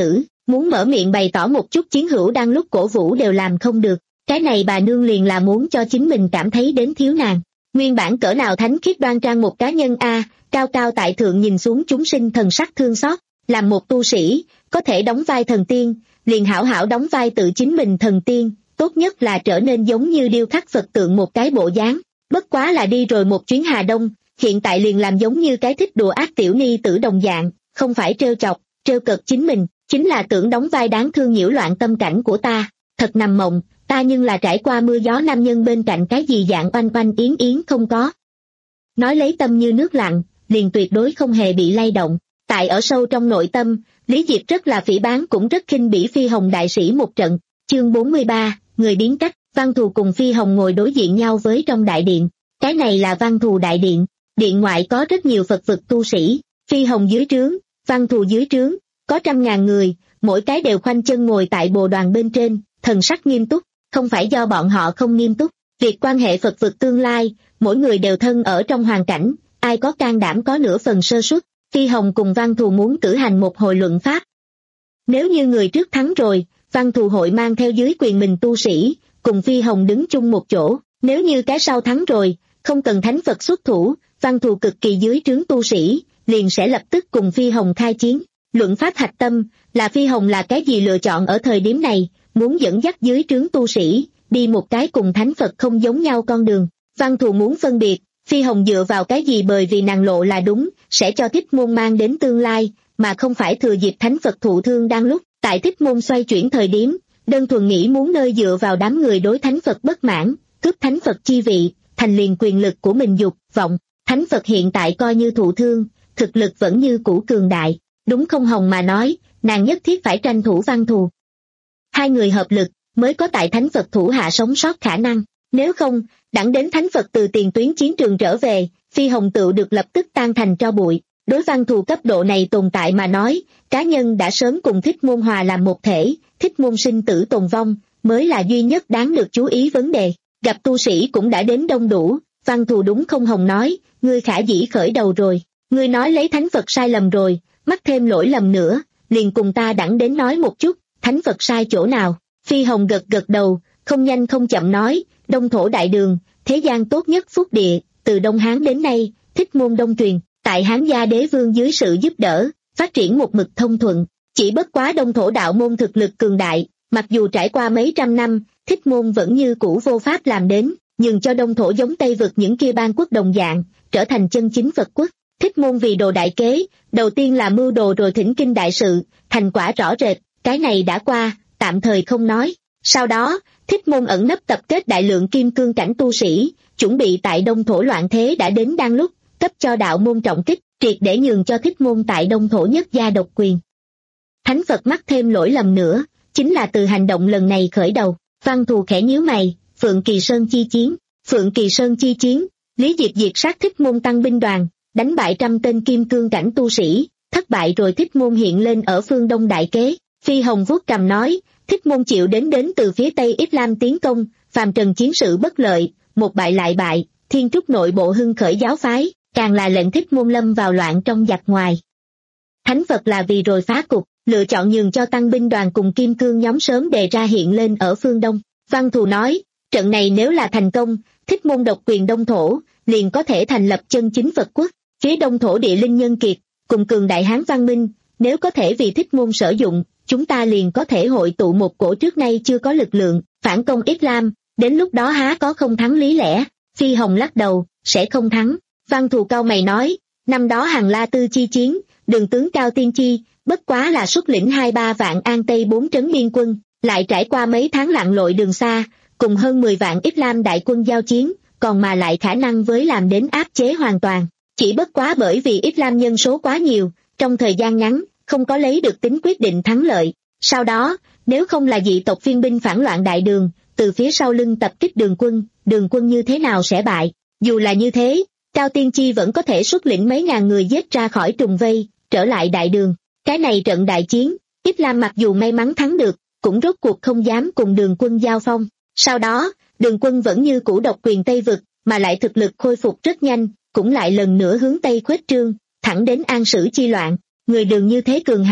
muốn mở miệng bày tỏ một chút chiến hữu đang lúc cổ vũ đều làm không được. Cái này bà nương liền là muốn cho chính mình cảm thấy đến thiếu nàng. Nguyên bản cỡ nào thánh khiết đoan trang một cá nhân a, cao cao tại thượng nhìn xuống chúng sinh thần sắc thương xót, làm một tu sĩ, có thể đóng vai thần tiên, liền hảo hảo đóng vai tự chính mình thần tiên, tốt nhất là trở nên giống như điêu khắc Phật tượng một cái bộ dáng. Bất quá là đi rồi một chuyến Hà Đông, hiện tại liền làm giống như cái thích đùa ác tiểu ni tử đồng dạng, không phải trêu chọc, trêu cợt chính mình, chính là tưởng đóng vai đáng thương nhiễu loạn tâm cảnh của ta, thật nằm mộng, ta nhưng là trải qua mưa gió nam nhân bên cạnh cái gì dạng oanh oanh yến yến không có. Nói lấy tâm như nước lặng, liền tuyệt đối không hề bị lay động, tại ở sâu trong nội tâm, Lý Diệp rất là phỉ báng cũng rất khinh bỉ Phi Hồng đại sĩ một trận. Chương bốn mươi ba, người biến cách. Văn Thù cùng Phi Hồng ngồi đối diện nhau với trong đại điện, cái này là Văn Thù đại điện, điện ngoại có rất nhiều Phật vực tu sĩ, Phi Hồng dưới trướng, Văn Thù dưới trướng, có trăm ngàn người, mỗi cái đều khoanh chân ngồi tại bồ đoàn bên trên, thần sắc nghiêm túc, không phải do bọn họ không nghiêm túc, việc quan hệ Phật vực tương lai, mỗi người đều thân ở trong hoàn cảnh, ai có can đảm có nửa phần sơ suất. Phi Hồng cùng Văn Thù muốn cử hành một hồi luận pháp. Nếu như người trước thắng rồi, Văn Thù hội mang theo dưới quyền mình tu sĩ, cùng Phi Hồng đứng chung một chỗ, nếu như cái sau thắng rồi, không cần thánh Phật xuất thủ, Văn Thù cực kỳ dưới trướng tu sĩ, liền sẽ lập tức cùng Phi Hồng khai chiến. Luận pháp hạch tâm, là Phi Hồng là cái gì lựa chọn ở thời điểm này, muốn dẫn dắt dưới trướng tu sĩ, đi một cái cùng thánh Phật không giống nhau con đường. Văn Thù muốn phân biệt, Phi Hồng dựa vào cái gì bởi vì nàng lộ là đúng, sẽ cho Thích Môn mang đến tương lai, mà không phải thừa dịp thánh Phật thụ thương đang lúc, tại Thích Môn xoay chuyển thời điểm, đơn thuần nghĩ muốn nơi dựa vào đám người đối thánh Phật bất mãn, cướp thánh Phật chi vị, thành liền quyền lực của mình dục vọng. Thánh Phật hiện tại coi như thụ thương, thực lực vẫn như cũ cường đại, đúng không? Hồng mà nói, nàng nhất thiết phải tranh thủ Văn Thù. Hai người hợp lực, mới có tại thánh Phật thủ hạ sống sót khả năng, nếu không, đẳng đến thánh Phật từ tiền tuyến chiến trường trở về, Phi Hồng tựu được lập tức tan thành tro bụi. Đối Văn Thù cấp độ này tồn tại mà nói, cá nhân đã sớm cùng Thích Môn hòa làm một thể, Thích Môn sinh tử tồn vong, mới là duy nhất đáng được chú ý vấn đề. Gặp tu sĩ cũng đã đến đông đủ, Văn Thù đúng không? Hồng nói, ngươi khả dĩ khởi đầu rồi, ngươi nói lấy thánh Phật sai lầm rồi, mắc thêm lỗi lầm nữa, liền cùng ta đẳng đến nói một chút, thánh Phật sai chỗ nào? Phi Hồng gật gật đầu, không nhanh không chậm nói, Đông Thổ Đại Đường, thế gian tốt nhất phúc địa, từ Đông Hán đến nay, Thích Môn đông truyền, tại Hán gia đế vương dưới sự giúp đỡ, phát triển một mực thông thuận, chỉ bất quá Đông Thổ đạo môn thực lực cường đại, mặc dù trải qua mấy trăm năm, Thích Môn vẫn như cũ vô pháp làm đến, nhưng cho Đông Thổ giống Tây vực những kia ban quốc đồng dạng, trở thành chân chính Phật quốc. Thích Môn vì đồ đại kế, đầu tiên là mưu đồ rồi thỉnh kinh đại sự, thành quả rõ rệt, cái này đã qua, tạm thời không nói. Sau đó, Thích Môn ẩn nấp tập kết đại lượng kim cương cảnh tu sĩ, chuẩn bị tại Đông Thổ loạn thế đã đến đang lúc, cấp cho đạo môn trọng kích, triệt để nhường cho Thích Môn tại Đông Thổ nhất gia độc quyền. Thánh Phật mắc thêm lỗi lầm nữa, chính là từ hành động lần này khởi đầu. Văn Thù khẽ nhíu mày, Phượng Kỳ Sơn chi chiến, Phượng Kỳ Sơn chi chiến, Lý Diệp diệt sát Thích Môn tăng binh đoàn, đánh bại trăm tên kim cương cảnh tu sĩ, thất bại rồi Thích Môn hiện lên ở phương Đông đại kế. Phi Hồng vuốt cằm nói, Thích Môn chịu đến đến từ phía Tây Islam tiến công, phàm trần chiến sự bất lợi, một bại lại bại, thiên trúc nội bộ hưng khởi giáo phái, càng là lệnh Thích Môn lâm vào loạn trong giặc ngoài. Thánh Phật là vì rồi phá cục, lựa chọn nhường cho tăng binh đoàn cùng kim cương nhóm sớm đề ra hiện lên ở phương Đông. Văn Thù nói, trận này nếu là thành công, Thích Môn độc quyền Đông Thổ, liền có thể thành lập chân chính Phật quốc. Phía Đông Thổ địa linh nhân kiệt, cùng cường đại Hán văn minh, nếu có thể vì Thích Môn sử dụng, chúng ta liền có thể hội tụ một cổ trước nay chưa có lực lượng, phản công Islam, đến lúc đó há có không thắng lý lẽ. Phi Hồng lắc đầu, sẽ không thắng. Văn Thù cao mày nói, năm đó Hằng La Tư chi chiến, đường tướng Cao Tiên Chi, bất quá là xuất lĩnh hai ba vạn An Tây bốn trấn biên quân, lại trải qua mấy tháng lặn lội đường xa, cùng hơn mười vạn Islam đại quân giao chiến, còn mà lại khả năng với làm đến áp chế hoàn toàn. Chỉ bất quá bởi vì Islam nhân số quá nhiều, trong thời gian ngắn, không có lấy được tính quyết định thắng lợi. Sau đó, nếu không là dị tộc phiên binh phản loạn đại đường, từ phía sau lưng tập kích đường quân, đường quân như thế nào sẽ bại? Dù là như thế, Cao Tiên Chi vẫn có thể xuất lĩnh mấy ngàn người giết ra khỏi trùng vây, trở lại đại đường. Cái này trận đại chiến, Islam mặc dù may mắn thắng được, cũng rốt cuộc không dám cùng đường quân giao phong. Sau đó, đường quân vẫn như cũ độc quyền Tây vực, mà lại thực lực khôi phục rất nhanh, cũng lại lần nữa hướng Tây khuếch trương, thẳng đến An Sử chi loạn. Người đường như thế cường hãn,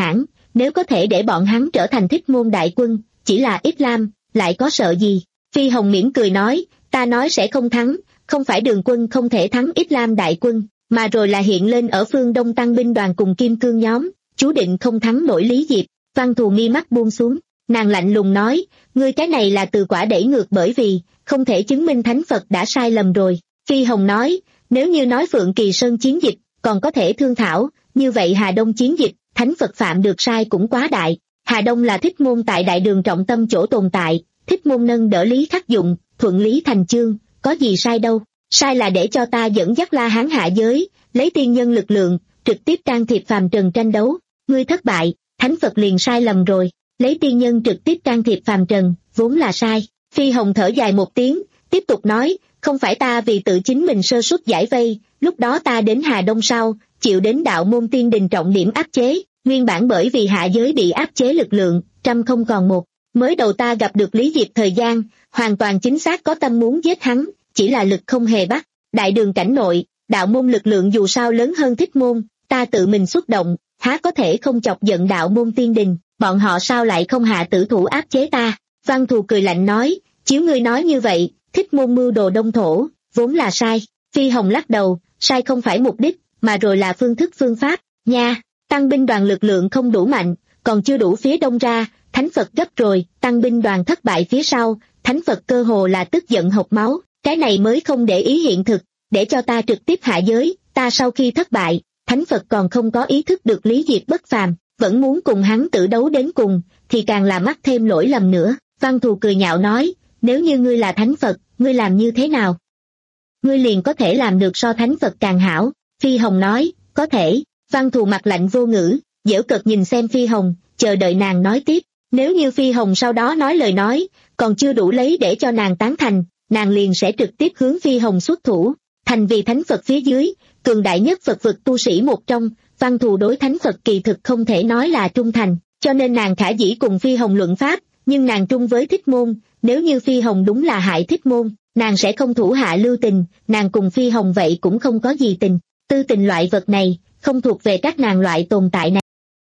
nếu có thể để bọn hắn trở thành thích môn đại quân, chỉ là Ít Lam, lại có sợ gì? Phi Hồng mỉm cười nói, ta nói sẽ không thắng, không phải Đường quân không thể thắng Ít Lam đại quân, mà rồi là hiện lên ở phương đông tăng binh đoàn cùng Kim Cương nhóm, chú định không thắng nổi Lý Diệp. Văn Thù mi mắt buông xuống, nàng lạnh lùng nói, ngươi cái này là từ quả đẩy ngược bởi vì, không thể chứng minh Thánh Phật đã sai lầm rồi. Phi Hồng nói, nếu như nói Phượng Kỳ Sơn chiến dịch, còn có thể thương thảo, như vậy Hà Đông chiến dịch, Thánh Phật phạm được sai cũng quá đại. Hà Đông là thích môn tại đại đường trọng tâm chỗ tồn tại, thích môn nâng đỡ Lý Khắc Dụng, thuận lý thành chương, có gì sai đâu. Sai là để cho ta dẫn dắt La Hán hạ giới, lấy tiên nhân lực lượng, trực tiếp can thiệp phàm trần tranh đấu. Ngươi thất bại, Thánh Phật liền sai lầm rồi, lấy tiên nhân trực tiếp can thiệp phàm trần, vốn là sai. Phi Hồng thở dài một tiếng, tiếp tục nói, không phải ta vì tự chính mình sơ suất giải vây, lúc đó ta đến Hà Đông sau, chịu đến đạo môn tiên đình trọng điểm áp chế, nguyên bản bởi vì hạ giới bị áp chế lực lượng, trăm không còn một. Mới đầu ta gặp được Lý Diệp thời gian, hoàn toàn chính xác có tâm muốn giết hắn, chỉ là lực không hề bắt. Đại đường cảnh nội, đạo môn lực lượng dù sao lớn hơn thích môn, ta tự mình xuất động, há có thể không chọc giận đạo môn tiên đình, bọn họ sao lại không hạ tử thủ áp chế ta. Văn Thù cười lạnh nói, chiếu ngươi nói như vậy, thích môn mưu đồ đông thổ, vốn là sai. Phi Hồng lắc đầu, sai không phải mục đích, mà rồi là phương thức phương pháp, nha, tăng binh đoàn lực lượng không đủ mạnh, còn chưa đủ phía đông ra, Thánh Phật gấp rồi, tăng binh đoàn thất bại phía sau, Thánh Phật cơ hồ là tức giận hộc máu, cái này mới không để ý hiện thực, để cho ta trực tiếp hạ giới, ta sau khi thất bại, Thánh Phật còn không có ý thức được Lý Diệp bất phàm, vẫn muốn cùng hắn tử đấu đến cùng, thì càng là mắc thêm lỗi lầm nữa. Văn Thù cười nhạo nói, nếu như ngươi là Thánh Phật, ngươi làm như thế nào? Ngươi liền có thể làm được so Thánh Phật càng hảo. Phi Hồng nói, có thể. Văn Thù mặt lạnh vô ngữ, giễu cợt nhìn xem Phi Hồng, chờ đợi nàng nói tiếp. Nếu như Phi Hồng sau đó nói lời nói, còn chưa đủ lấy để cho nàng tán thành, nàng liền sẽ trực tiếp hướng Phi Hồng xuất thủ, thành vì Thánh Phật phía dưới, cường đại nhất Phật vực tu sĩ một trong. Văn Thù đối Thánh Phật kỳ thực không thể nói là trung thành, cho nên nàng khả dĩ cùng Phi Hồng luận pháp, nhưng nàng trung với thích môn, nếu như Phi Hồng đúng là hại thích môn, nàng sẽ không thủ hạ lưu tình, nàng cùng Phi Hồng vậy cũng không có gì tình, tư tình loại vật này, không thuộc về các nàng loại tồn tại này.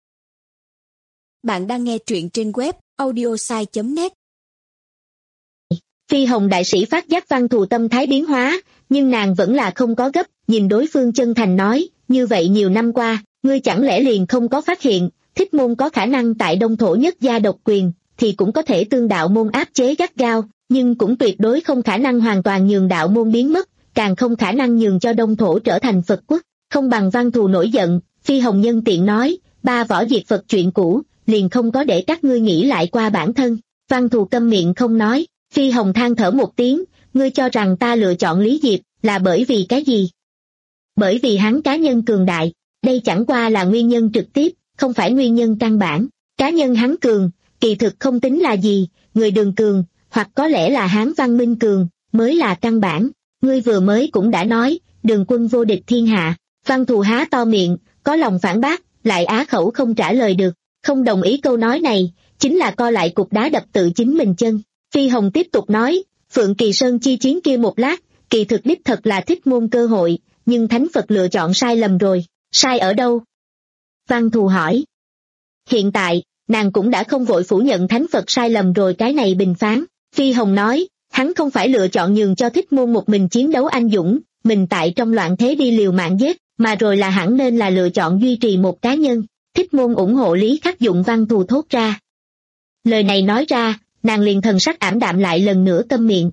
Bạn đang nghe truyện trên web audiosai chấm net. Phi Hồng đại sĩ phát giác Văn Thù tâm thái biến hóa, nhưng nàng vẫn là không có gấp, nhìn đối phương chân thành nói, như vậy nhiều năm qua, ngươi chẳng lẽ liền không có phát hiện, thích môn có khả năng tại đông thổ nhất gia độc quyền, thì cũng có thể tương đạo môn áp chế gắt gao, nhưng cũng tuyệt đối không khả năng hoàn toàn nhường đạo môn biến mất, càng không khả năng nhường cho đông thổ trở thành Phật quốc. Không bằng Văn Thù nổi giận, Phi Hồng nhân tiện nói, ba võ diệt Phật chuyện cũ, liền không có để các ngươi nghĩ lại qua bản thân. Văn Thù câm miệng không nói. Phi Hồng than thở một tiếng, ngươi cho rằng ta lựa chọn Lý Diệp, là bởi vì cái gì? Bởi vì hắn cá nhân cường đại, đây chẳng qua là nguyên nhân trực tiếp, không phải nguyên nhân căn bản. Cá nhân hắn cường, kỳ thực không tính là gì, người Đường cường, hoặc có lẽ là Hán Văn Minh cường, mới là căn bản. Ngươi vừa mới cũng đã nói, Đường quân vô địch thiên hạ. Văn Thù há to miệng, có lòng phản bác, lại á khẩu không trả lời được, không đồng ý câu nói này, chính là co lại cục đá đập tự chính mình chân. Phi Hồng tiếp tục nói, Phượng Kỳ Sơn chi chiến kia một lát, kỳ thực đích thật là thích môn cơ hội, nhưng Thánh Phật lựa chọn sai lầm rồi, sai ở đâu? Văn Thù hỏi. Hiện tại, nàng cũng đã không vội phủ nhận Thánh Phật sai lầm rồi cái này bình phán. Phi Hồng nói, hắn không phải lựa chọn nhường cho thích môn một mình chiến đấu anh dũng, mình tại trong loạn thế đi liều mạng giết, mà rồi là hẳn nên là lựa chọn duy trì một cá nhân, thích môn ủng hộ Lý Khắc Dụng. Văn Thù thốt ra. Lời này nói ra, nàng liền thần sắc ảm đạm lại lần nữa câm miệng.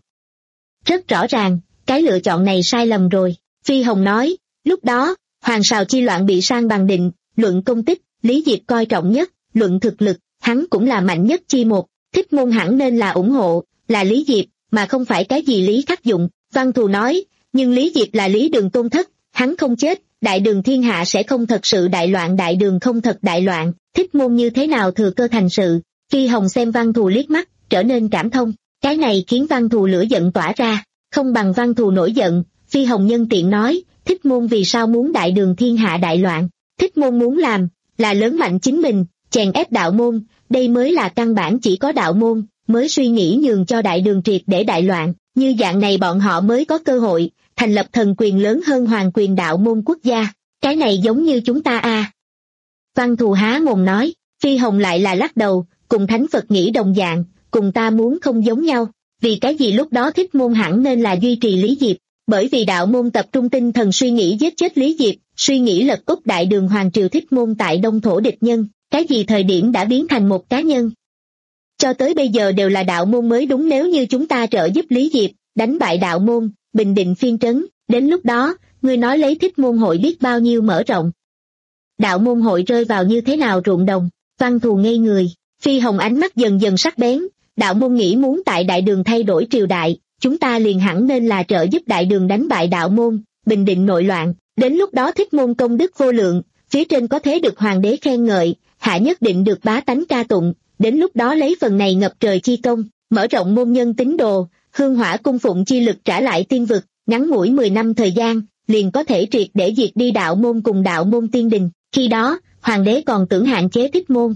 Rất rõ ràng, cái lựa chọn này sai lầm rồi. Phi Hồng nói, lúc đó, Hoàng Sào chi loạn bị sang bằng định, luận công tích, Lý Diệp coi trọng nhất, luận thực lực, hắn cũng là mạnh nhất chi một, thích môn hẳn nên là ủng hộ, là Lý Diệp, mà không phải cái gì Lý Khắc Dụng. Văn Thù nói, nhưng Lý Diệp là Lý Đường tôn thất, hắn không chết, đại đường thiên hạ sẽ không thật sự đại loạn, đại đường không thật đại loạn, thích môn như thế nào thừa cơ thành sự. Phi Hồng xem Văn Thù liếc mắt, trở nên cảm thông, cái này khiến Văn Thù lửa giận tỏa ra, không bằng Văn Thù nổi giận. Phi Hồng nhân tiện nói, thích môn vì sao muốn đại đường thiên hạ đại loạn, thích môn muốn làm, là lớn mạnh chính mình, chèn ép đạo môn, đây mới là căn bản, chỉ có đạo môn, mới suy nghĩ nhường cho đại đường triệt để đại loạn, như dạng này bọn họ mới có cơ hội, thành lập thần quyền lớn hơn hoàng quyền đạo môn quốc gia, cái này giống như chúng ta a. À. Văn Thù há mồm nói, Phi Hồng lại là lắc đầu, cùng Thánh Phật nghĩ đồng dạng, cùng ta muốn không giống nhau. Vì cái gì lúc đó Thích Môn hẳn nên là duy trì Lý Diệp, bởi vì đạo môn tập trung tinh thần suy nghĩ giết chết Lý Diệp, suy nghĩ lật úp đại đường hoàng triều Thích Môn tại Đông Thổ địch nhân, cái gì thời điểm đã biến thành một cá nhân. Cho tới bây giờ đều là đạo môn mới đúng, nếu như chúng ta trợ giúp Lý Diệp, đánh bại đạo môn, bình định phiên trấn, đến lúc đó, ngươi nói lấy Thích Môn hội biết bao nhiêu mở rộng. Đạo môn hội rơi vào như thế nào ruộng đồng, Văn Thù ngây người, Phi Hồng ánh mắt dần dần sắc bén, đạo môn nghĩ muốn tại đại đường thay đổi triều đại, chúng ta liền hẳn nên là trợ giúp đại đường đánh bại đạo môn, bình định nội loạn, đến lúc đó Thích Môn công đức vô lượng, phía trên có thế được hoàng đế khen ngợi, hạ nhất định được bá tánh ca tụng, đến lúc đó lấy phần này ngập trời chi công, mở rộng môn nhân tín đồ, hương hỏa cung phụng chi lực trả lại tiên vực, ngắn ngủi mười năm thời gian, liền có thể triệt để diệt đi đạo môn cùng đạo môn tiên đình, khi đó, hoàng đế còn tưởng hạn chế Thích Môn.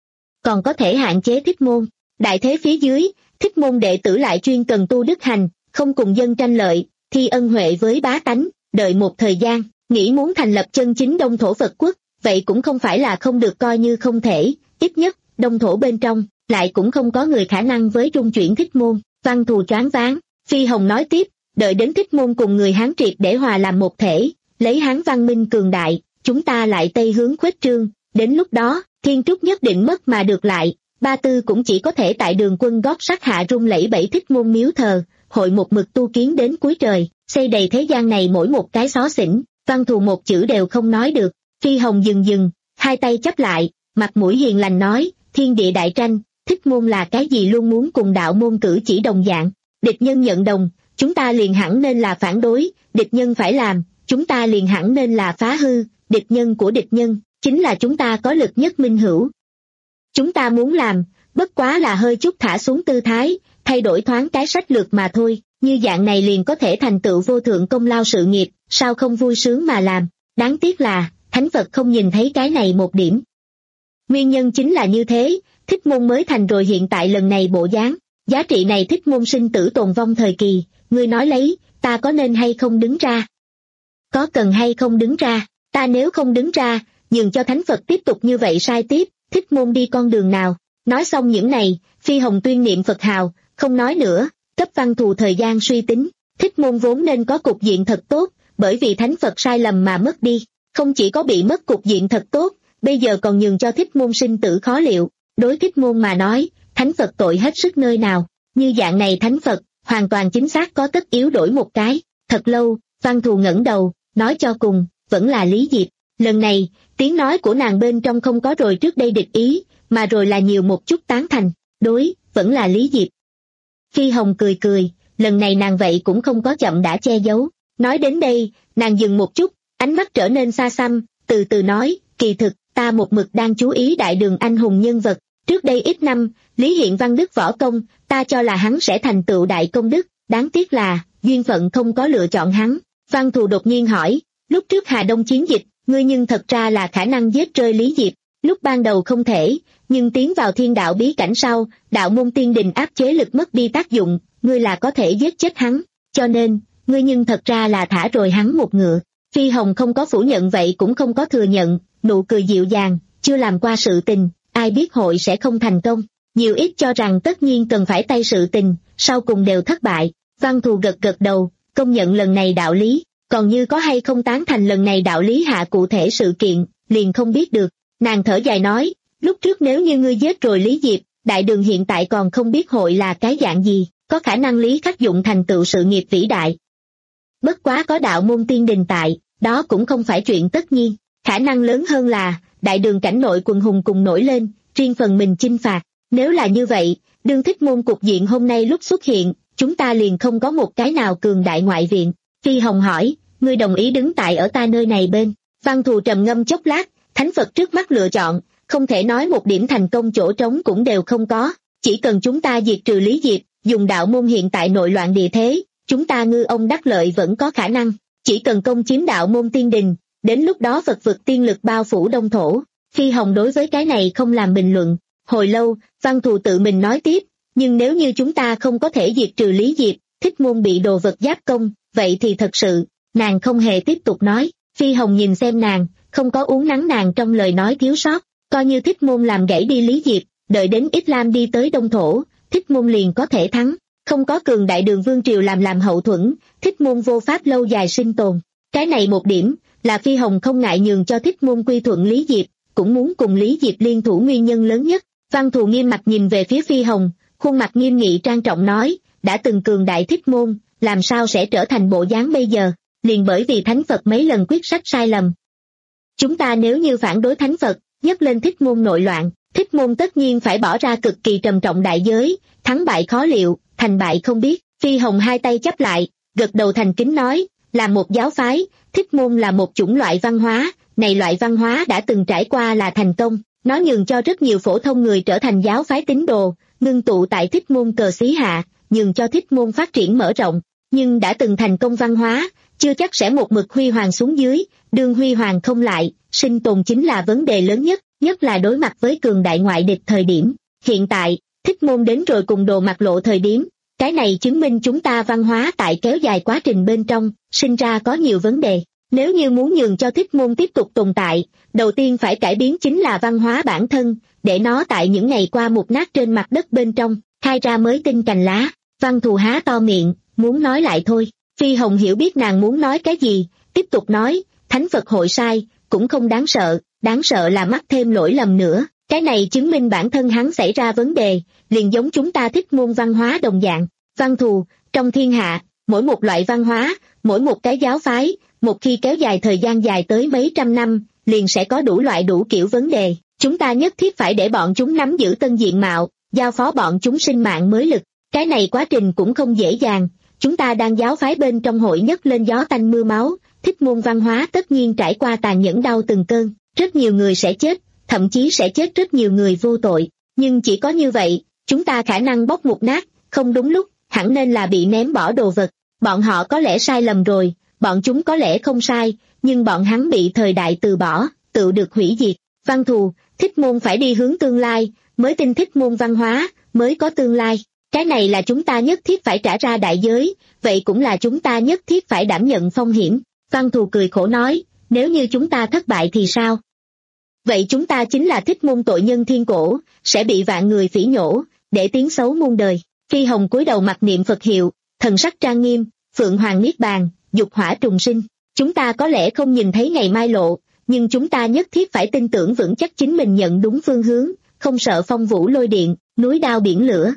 Còn có thể hạn chế Thích Môn, đại thế phía dưới, Thích Môn đệ tử lại chuyên cần tu đức hành, không cùng dân tranh lợi, thi ân huệ với bá tánh, đợi một thời gian, nghĩ muốn thành lập chân chính Đông Thổ Phật quốc, vậy cũng không phải là không được coi như không thể, ít nhất, Đông Thổ bên trong, lại cũng không có người khả năng với trung chuyển Thích Môn. Văn Thù choáng váng, Phi Hồng nói tiếp, đợi đến Thích Môn cùng người Hán triệt để hòa làm một thể, lấy Hán văn minh cường đại, chúng ta lại tây hướng khuếch trương, đến lúc đó, thiên trúc nhất định mất mà được lại, Ba Tư cũng chỉ có thể tại đường quân gót sắt hạ rung lẫy bẫy Thích Môn miếu thờ, hội một mực tu kiến đến cuối trời, xây đầy thế gian này mỗi một cái xó xỉnh. Văn Thù một chữ đều không nói được, Phi Hồng dừng dừng, hai tay chắp lại, mặt mũi hiền lành nói, thiên địa đại tranh, Thích Môn là cái gì luôn muốn cùng đạo môn cử chỉ đồng dạng, địch nhân nhận đồng, chúng ta liền hẳn nên là phản đối, địch nhân phải làm, chúng ta liền hẳn nên là phá hư, địch nhân của địch nhân, chính là chúng ta có lực nhất minh hữu. Chúng ta muốn làm, bất quá là hơi chút thả xuống tư thái, thay đổi thoáng cái sách lược mà thôi, như dạng này liền có thể thành tựu vô thượng công lao sự nghiệp, sao không vui sướng mà làm, đáng tiếc là, Thánh Phật không nhìn thấy cái này một điểm. Nguyên nhân chính là như thế, Thích Môn mới thành rồi hiện tại lần này bộ dáng, giá trị này Thích Môn sinh tử tồn vong thời kỳ, ngươi nói lấy, ta có nên hay không đứng ra? Có cần hay không đứng ra, ta nếu không đứng ra, nhường cho Thánh Phật tiếp tục như vậy sai tiếp, Thích Môn đi con đường nào? Nói xong những này, Phi Hồng tuyên niệm Phật hào, không nói nữa, cấp Văn Thù thời gian suy tính, Thích Môn vốn nên có cục diện thật tốt, bởi vì Thánh Phật sai lầm mà mất đi, không chỉ có bị mất cục diện thật tốt, bây giờ còn nhường cho Thích Môn sinh tử khó liệu, đối Thích Môn mà nói, Thánh Phật tội hết sức nơi nào, như dạng này Thánh Phật, hoàn toàn chính xác có tất yếu đổi một cái, thật lâu, Văn Thù ngẩng đầu, nói cho cùng, vẫn là Lý Diệp, lần này, tiếng nói của nàng bên trong không có rồi trước đây địch ý, mà rồi là nhiều một chút tán thành, đối, vẫn là Lý Diệp. Phi Hồng cười cười, lần này nàng vậy cũng không có chậm đã che giấu, nói đến đây, nàng dừng một chút, ánh mắt trở nên xa xăm, từ từ nói, kỳ thực, ta một mực đang chú ý đại đường anh hùng nhân vật, trước đây ít năm, Lý Hiện Văn đức võ công, ta cho là hắn sẽ thành tựu đại công đức, đáng tiếc là, duyên phận không có lựa chọn hắn. Văn Thù đột nhiên hỏi, lúc trước Hà Đông chiến dịch, ngươi nhưng thật ra là khả năng giết rơi Lý Diệp, lúc ban đầu không thể, nhưng tiến vào thiên đạo bí cảnh sau, đạo môn tiên đình áp chế lực mất đi tác dụng, ngươi là có thể giết chết hắn, cho nên, ngươi nhưng thật ra là thả rồi hắn một ngựa. Phi Hồng không có phủ nhận vậy cũng không có thừa nhận, nụ cười dịu dàng, chưa làm qua sự tình, ai biết hội sẽ không thành công, nhiều ít cho rằng tất nhiên cần phải tay sự tình, sau cùng đều thất bại. Văn Thù gật gật đầu, công nhận lần này đạo lý, còn như có hay không tán thành lần này đạo lý hạ cụ thể sự kiện, liền không biết được. Nàng thở dài nói, lúc trước nếu như ngươi giết rồi Lý Diệp, đại đường hiện tại còn không biết hội là cái dạng gì, có khả năng Lý khắc dụng thành tựu sự nghiệp vĩ đại. Bất quá có đạo môn tiên đình tại, đó cũng không phải chuyện tất nhiên, khả năng lớn hơn là, đại đường cảnh nội quần hùng cùng nổi lên, riêng phần mình chinh phạt, nếu là như vậy, đương Thích Môn cục diện hôm nay lúc xuất hiện, chúng ta liền không có một cái nào cường đại ngoại viện. Phi Hồng hỏi, ngươi đồng ý đứng tại ở ta nơi này bên? Văn Thù trầm ngâm chốc lát, Thánh Phật trước mắt lựa chọn, không thể nói một điểm thành công chỗ trống cũng đều không có, chỉ cần chúng ta diệt trừ Lý Diệp, dùng đạo môn hiện tại nội loạn địa thế, chúng ta ngư ông đắc lợi vẫn có khả năng, chỉ cần công chiếm đạo môn tiên đình, đến lúc đó Phật vực tiên lực bao phủ Đông Thổ. Phi Hồng đối với cái này không làm bình luận, hồi lâu, Văn Thù tự mình nói tiếp, nhưng nếu như chúng ta không có thể diệt trừ Lý Diệp, Thích Môn bị đồ vật giáp công, vậy thì thật sự, nàng không hề tiếp tục nói. Phi Hồng nhìn xem nàng, không có uốn nắn nàng trong lời nói thiếu sót, Coi như Thích Môn làm gãy đi Lý Diệp, đợi đến Islam đi tới Đông Thổ, Thích Môn liền có thể thắng. Không có cường đại đường vương triều làm làm hậu thuẫn, Thích Môn vô pháp lâu dài sinh tồn. Cái này một điểm, là Phi Hồng không ngại nhường cho Thích Môn quy thuận Lý Diệp, cũng muốn cùng Lý Diệp liên thủ nguyên nhân lớn nhất. Văn Thù nghiêm mặt nhìn về phía Phi Hồng, khuôn mặt nghiêm nghị trang trọng nói, đã từng cường đại Thích Môn, làm sao sẽ trở thành bộ dáng bây giờ, liền bởi vì Thánh Phật mấy lần quyết sách sai lầm. Chúng ta nếu như phản đối Thánh Phật, nhấc lên Thích Môn nội loạn, Thích Môn tất nhiên phải bỏ ra cực kỳ trầm trọng đại giới, thắng bại khó liệu, thành bại không biết. Phi Hồng hai tay chắp lại, gật đầu thành kính nói, là một giáo phái, Thích Môn là một chủng loại văn hóa, này loại văn hóa đã từng trải qua là thành công, nó nhường cho rất nhiều phổ thông người trở thành giáo phái tín đồ, ngưng tụ tại Thích Môn cờ xí hạ, nhường cho Thích Môn phát triển mở rộng, nhưng đã từng thành công văn hóa, chưa chắc sẽ một mực huy hoàng xuống dưới, đương huy hoàng không lại, sinh tồn chính là vấn đề lớn nhất, nhất là đối mặt với cường đại ngoại địch thời điểm. Hiện tại, Thích Môn đến rồi cùng Đồ Mặc Lộ thời điểm, cái này chứng minh chúng ta văn hóa tại kéo dài quá trình bên trong, sinh ra có nhiều vấn đề. Nếu như muốn nhường cho Thích Môn tiếp tục tồn tại, đầu tiên phải cải biến chính là văn hóa bản thân, để nó tại những ngày qua mục nát trên mặt đất bên trong, khai ra mới tinh cành lá. Văn Thù há to miệng, muốn nói lại thôi. Phi Hồng hiểu biết nàng muốn nói cái gì, tiếp tục nói, Thánh Phật hội sai, cũng không đáng sợ, đáng sợ là mắc thêm lỗi lầm nữa. Cái này chứng minh bản thân hắn xảy ra vấn đề, liền giống chúng ta Thích Môn văn hóa đồng dạng. Văn Thù, trong thiên hạ, mỗi một loại văn hóa, mỗi một cái giáo phái, một khi kéo dài thời gian dài tới mấy trăm năm, liền sẽ có đủ loại đủ kiểu vấn đề. Chúng ta nhất thiết phải để bọn chúng nắm giữ tân diện mạo, giao phó bọn chúng sinh mạng mới lực. Cái này quá trình cũng không dễ dàng. Chúng ta đang giáo phái bên trong hội nhất lên gió tanh mưa máu, Thích Môn văn hóa tất nhiên trải qua tàn nhẫn đau từng cơn, rất nhiều người sẽ chết, thậm chí sẽ chết rất nhiều người vô tội. Nhưng chỉ có như vậy, chúng ta khả năng bóc mục nát, không đúng lúc, hẳn nên là bị ném bỏ đồ vật. Bọn họ có lẽ sai lầm rồi, bọn chúng có lẽ không sai, nhưng bọn hắn bị thời đại từ bỏ, tự được hủy diệt. Văn Thù, Thích Môn phải đi hướng tương lai, mới tin Thích Môn văn hóa, mới có tương lai. Cái này là chúng ta nhất thiết phải trả ra đại giới, vậy cũng là chúng ta nhất thiết phải đảm nhận phong hiểm. Văn Thù cười khổ nói, nếu như chúng ta thất bại thì sao? Vậy chúng ta chính là Thích Môn tội nhân thiên cổ, sẽ bị vạn người phỉ nhổ, để tiếng xấu muôn đời. Phi Hồng cúi đầu mặc niệm Phật hiệu, thần sắc trang nghiêm, Phượng Hoàng Niết Bàn, dục hỏa trùng sinh. Chúng ta có lẽ không nhìn thấy ngày mai lộ, nhưng chúng ta nhất thiết phải tin tưởng vững chắc chính mình nhận đúng phương hướng, không sợ phong vũ lôi điện, núi đao biển lửa.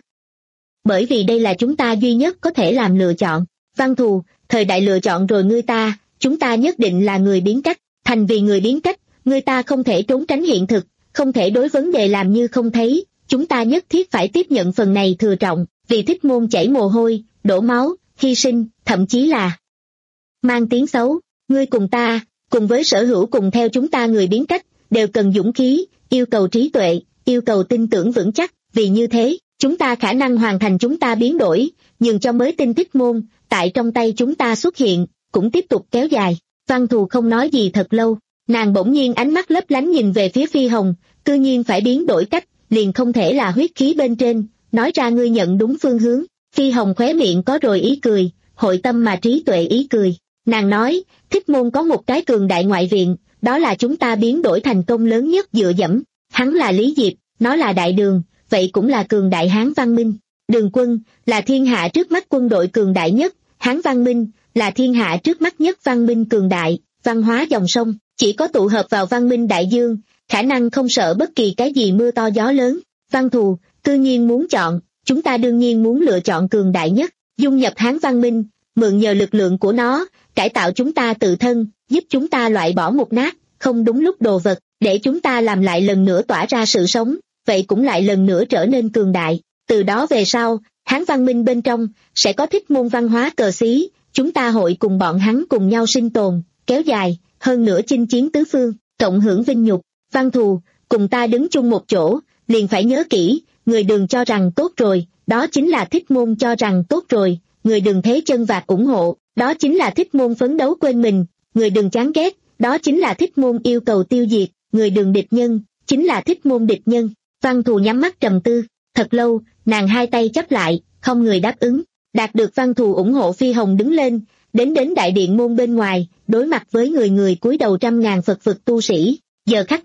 Bởi vì đây là chúng ta duy nhất có thể làm lựa chọn. Văn Thù, thời đại lựa chọn rồi ngươi ta, chúng ta nhất định là người biến cách, thành vì người biến cách, ngươi ta không thể trốn tránh hiện thực, không thể đối vấn đề làm như không thấy, chúng ta nhất thiết phải tiếp nhận phần này thừa trọng, vì Thích Môn chảy mồ hôi, đổ máu, hy sinh, thậm chí là mang tiếng xấu. Ngươi cùng ta, cùng với sở hữu cùng theo chúng ta người biến cách, đều cần dũng khí, yêu cầu trí tuệ, yêu cầu tin tưởng vững chắc, vì như thế, chúng ta khả năng hoàn thành chúng ta biến đổi, nhường cho mới tinh Thích Môn, tại trong tay chúng ta xuất hiện, cũng tiếp tục kéo dài. Văn Thù không nói gì thật lâu, nàng bỗng nhiên ánh mắt lấp lánh nhìn về phía Phi Hồng, cư nhiên phải biến đổi cách, liền không thể là huyết khí bên trên, nói ra ngươi nhận đúng phương hướng. Phi Hồng khóe miệng có rồi ý cười, hội tâm mà trí tuệ ý cười. Nàng nói, Thích Môn có một cái cường đại ngoại viện, đó là chúng ta biến đổi thành công lớn nhất dựa dẫm. Hắn là Lý Diệp, nó là Đại Đường, vậy cũng là cường đại Hán văn minh. Đường quân, là thiên hạ trước mắt quân đội cường đại nhất, Hán văn minh, là thiên hạ trước mắt nhất văn minh cường đại, văn hóa dòng sông, chỉ có tụ hợp vào văn minh đại dương, khả năng không sợ bất kỳ cái gì mưa to gió lớn. Văn Thù, tự nhiên muốn chọn, chúng ta đương nhiên muốn lựa chọn cường đại nhất, dung nhập Hán văn minh, mượn nhờ lực lượng của nó, cải tạo chúng ta tự thân, giúp chúng ta loại bỏ mục nát, không đúng lúc đồ vật, để chúng ta làm lại lần nữa tỏa ra sự sống, vậy cũng lại lần nữa trở nên cường đại. Từ đó về sau, Hán văn minh bên trong, sẽ có Thích Môn văn hóa cờ xí, chúng ta hội cùng bọn hắn cùng nhau sinh tồn, kéo dài, hơn nữa chinh chiến tứ phương, cộng hưởng vinh nhục. Văn Thù, cùng ta đứng chung một chỗ, liền phải nhớ kỹ, người Đường cho rằng tốt rồi, đó chính là Thích Môn cho rằng tốt rồi, người Đường thế chân vạc ủng hộ, đó chính là Thích Môn phấn đấu quên mình, người Đường chán ghét, đó chính là Thích Môn yêu cầu tiêu diệt, người Đường địch nhân, chính là Thích Môn địch nhân. Văn Thù nhắm mắt trầm tư, thật lâu, nàng hai tay chắp lại, không người đáp ứng. Đạt được Văn Thù ủng hộ, Phi Hồng đứng lên, đến đến đại điện môn bên ngoài, đối mặt với người người cúi đầu trăm ngàn Phật vực tu sĩ. Giờ khắc này,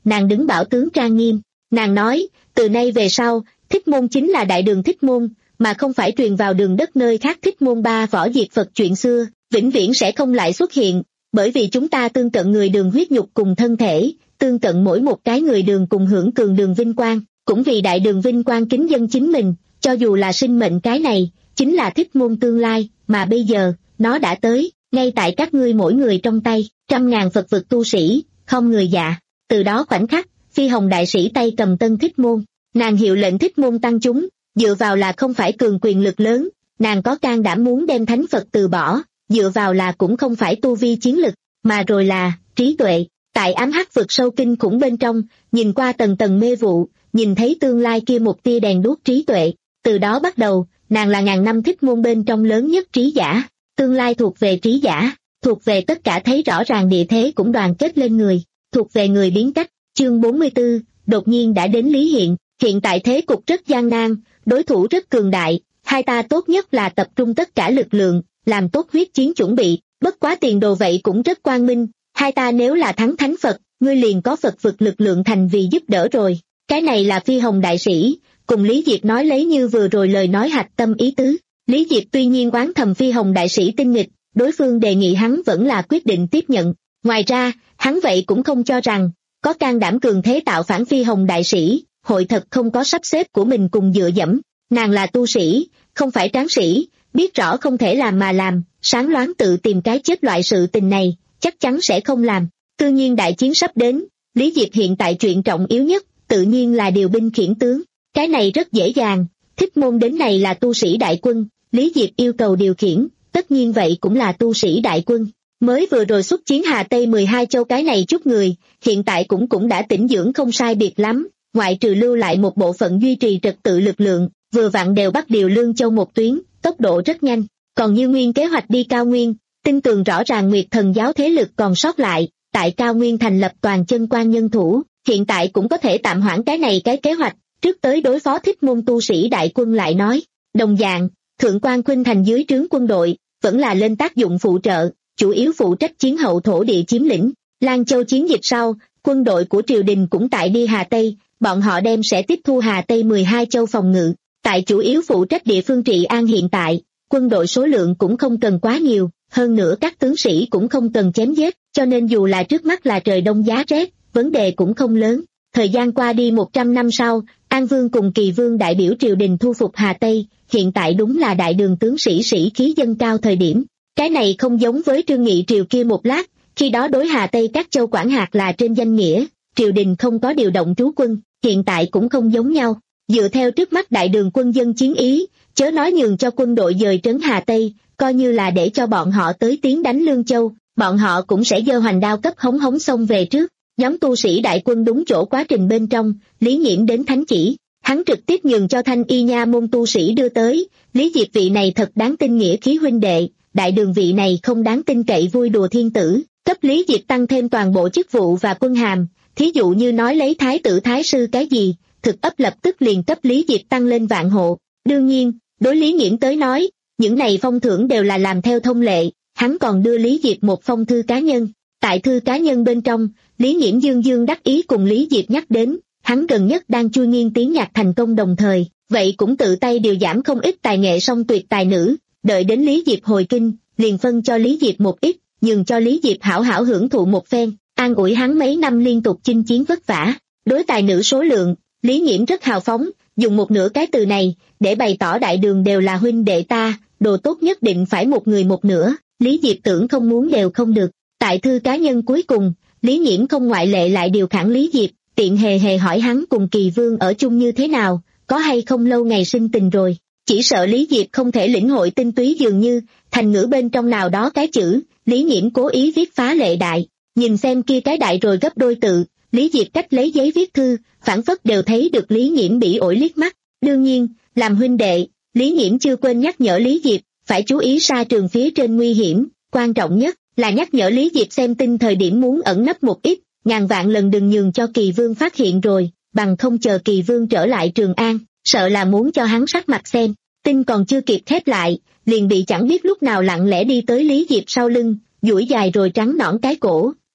nàng đứng bảo tướng trang nghiêm. Nàng nói, từ nay về sau, Thích Môn chính là đại đường Thích Môn, mà không phải truyền vào đường đất nơi khác Thích Môn ba võ diệt Phật chuyện xưa, vĩnh viễn sẽ không lại xuất hiện, bởi vì chúng ta tương cận người đường huyết nhục cùng thân thể, tương cận mỗi một cái người đường cùng hưởng cường đường vinh quang, cũng vì đại đường vinh quang kính dân chính mình, cho dù là sinh mệnh cái này, chính là Thích Môn tương lai, mà bây giờ, nó đã tới, ngay tại các ngươi mỗi người trong tay, trăm ngàn Phật vực tu sĩ, không người dạ. Từ đó khoảnh khắc, Phi Hồng đại sĩ tay cầm tân Thích Môn, nàng hiệu lệnh Thích Môn tăng chúng, dựa vào là không phải cường quyền lực lớn, nàng có can đảm muốn đem thánh Phật từ bỏ, dựa vào là cũng không phải tu vi chiến lực, mà rồi là trí tuệ. Tại ám hắc vực sâu kinh khủng bên trong, nhìn qua tầng tầng mê vụ, nhìn thấy tương lai kia một tia đèn đuốc trí tuệ. Từ đó bắt đầu, nàng là ngàn năm Thích Môn bên trong lớn nhất trí giả. Tương lai thuộc về trí giả, thuộc về tất cả thấy rõ ràng địa thế cũng đoàn kết lên người, thuộc về người biến cách. Chương bốn mươi tư, đột nhiên đã đến Lý Hiện. Hiện tại thế cục rất gian nan, đối thủ rất cường đại, hai ta tốt nhất là tập trung tất cả lực lượng, làm tốt huyết chiến chuẩn bị, bất quá tiền đồ vậy cũng rất quang minh, hai ta nếu là thắng thánh Phật, ngươi liền có Phật vực lực lượng thành vì giúp đỡ rồi. Cái này là Phi Hồng đại sĩ, cùng Lý Diệp nói lấy như vừa rồi lời nói hạch tâm ý tứ. Lý Diệp tuy nhiên oán thầm Phi Hồng đại sĩ tinh nghịch, đối phương đề nghị hắn vẫn là quyết định tiếp nhận. Ngoài ra, hắn vậy cũng không cho rằng, có can đảm cường thế tạo phản Phi Hồng đại sĩ, hội thật không có sắp xếp của mình cùng dựa dẫm. Nàng là tu sĩ, không phải tráng sĩ, biết rõ không thể làm mà làm, sáng loáng tự tìm cái chết loại sự tình này, chắc chắn sẽ không làm. Tự nhiên đại chiến sắp đến, Lý Diệp hiện tại chuyện trọng yếu nhất, tự nhiên là điều binh khiển tướng. Cái này rất dễ dàng, Thích Môn đến này là tu sĩ đại quân, Lý Diệp yêu cầu điều khiển, tất nhiên vậy cũng là tu sĩ đại quân. Mới vừa rồi xuất chiến Hà Tây mười hai châu cái này chút người, hiện tại cũng cũng đã tĩnh dưỡng không sai biệt lắm, ngoại trừ lưu lại một bộ phận duy trì trật tự lực lượng, vừa vặn đều bắt điều Lương Châu một tuyến, tốc độ rất nhanh. Còn Như Nguyên kế hoạch đi Cao Nguyên, tin tưởng rõ ràng Nguyệt Thần giáo thế lực còn sót lại, tại Cao Nguyên thành lập toàn chân quan nhân thủ, hiện tại cũng có thể tạm hoãn cái này cái kế hoạch, trước tới đối phó Thích Môn tu sĩ đại quân lại nói. Đồng dạng, Thượng Quan Khuynh Thành dưới trướng quân đội, vẫn là lên tác dụng phụ trợ, chủ yếu phụ trách chiến hậu thổ địa chiếm lĩnh. Lan Châu chiến dịch sau, quân đội của triều đình cũng tại đi Hà Tây, bọn họ đem sẽ tiếp thu Hà Tây mười hai châu phòng ngự, tại chủ yếu phụ trách địa phương trị an hiện tại, quân đội số lượng cũng không cần quá nhiều, hơn nữa các tướng sĩ cũng không cần chém giết, cho nên dù là trước mắt là trời đông giá rét, vấn đề cũng không lớn. Thời gian qua đi một trăm năm sau, An Vương cùng Kỳ Vương đại biểu triều đình thu phục Hà Tây, hiện tại đúng là đại đường tướng sĩ sĩ khí dâng cao thời điểm. Cái này không giống với Trương Nghị triều kia một lát, khi đó đối Hà Tây các châu quản hạt là trên danh nghĩa, triều đình không có điều động trú quân, hiện tại cũng không giống nhau. Dựa theo trước mắt đại đường quân dân chiến ý, chớ nói nhường cho quân đội dời trấn Hà Tây, coi như là để cho bọn họ tới tiến đánh Lương Châu, bọn họ cũng sẽ giơ hoành đao cấp hống hống xông về trước. Nhóm tu sĩ đại quân đúng chỗ quá trình bên trong, Lý Nghiễm đến thánh chỉ, hắn trực tiếp nhường cho Thanh Y Nha môn tu sĩ đưa tới. Lý Diệp vị này thật đáng tin nghĩa khí huynh đệ, đại đường vị này không đáng tin cậy vui đùa thiên tử, cấp Lý Diệp tăng thêm toàn bộ chức vụ và quân hàm, thí dụ như nói lấy thái tử thái sư cái gì, thực ấp lập tức liền cấp Lý Diệp tăng lên vạn hộ. Đương nhiên, đối Lý Nghiễm tới nói, những này phong thưởng đều là làm theo thông lệ, hắn còn đưa Lý Diệp một phong thư cá nhân. Tại thư cá nhân bên trong, Lý Nghiễm dương dương đắc ý cùng Lý Diệp nhắc đến, hắn gần nhất đang chui nghiên tiếng nhạc thành công đồng thời, vậy cũng tự tay điều giảm không ít tài nghệ song tuyệt tài nữ, đợi đến Lý Diệp hồi kinh, liền phân cho Lý Diệp một ít, nhường cho Lý Diệp hảo hảo hưởng thụ một phen, an ủi hắn mấy năm liên tục chinh chiến vất vả. Đối tài nữ số lượng, Lý Nghiễm rất hào phóng, dùng một nửa cái từ này, để bày tỏ đại đường đều là huynh đệ ta, đồ tốt nhất định phải một người một nửa, Lý Diệp tưởng không muốn đều không được. Tại thư cá nhân cuối cùng, Lý Nghiễm không ngoại lệ lại điều khẳng Lý Diệp, tiện hề hề hỏi hắn cùng Kỳ Vương ở chung như thế nào, có hay không lâu ngày sinh tình rồi. Chỉ sợ Lý Diệp không thể lĩnh hội tinh túy dường như, thành ngữ bên trong nào đó cái chữ, Lý Nghiễm cố ý viết phá lệ đại, nhìn xem kia cái đại rồi gấp đôi tự, Lý Diệp cách lấy giấy viết thư, phản phất đều thấy được Lý Nghiễm bỉ ổi liếc mắt. Đương nhiên, làm huynh đệ, Lý Nghiễm chưa quên nhắc nhở Lý Diệp, phải chú ý sa trường phía trên nguy hiểm, quan trọng nhất là nhắc nhở Lý Diệp xem tin thời điểm muốn ẩn nấp một ít, ngàn vạn lần đừng nhường cho Kỳ Vương phát hiện rồi, bằng không chờ Kỳ Vương trở lại Trường An, sợ là muốn cho hắn sắc mặt xem. Tin còn chưa kịp khép lại, liền bị chẳng biết lúc nào lặng lẽ đi tới Lý Diệp sau lưng, duỗi dài rồi trắng nõn cái cổ,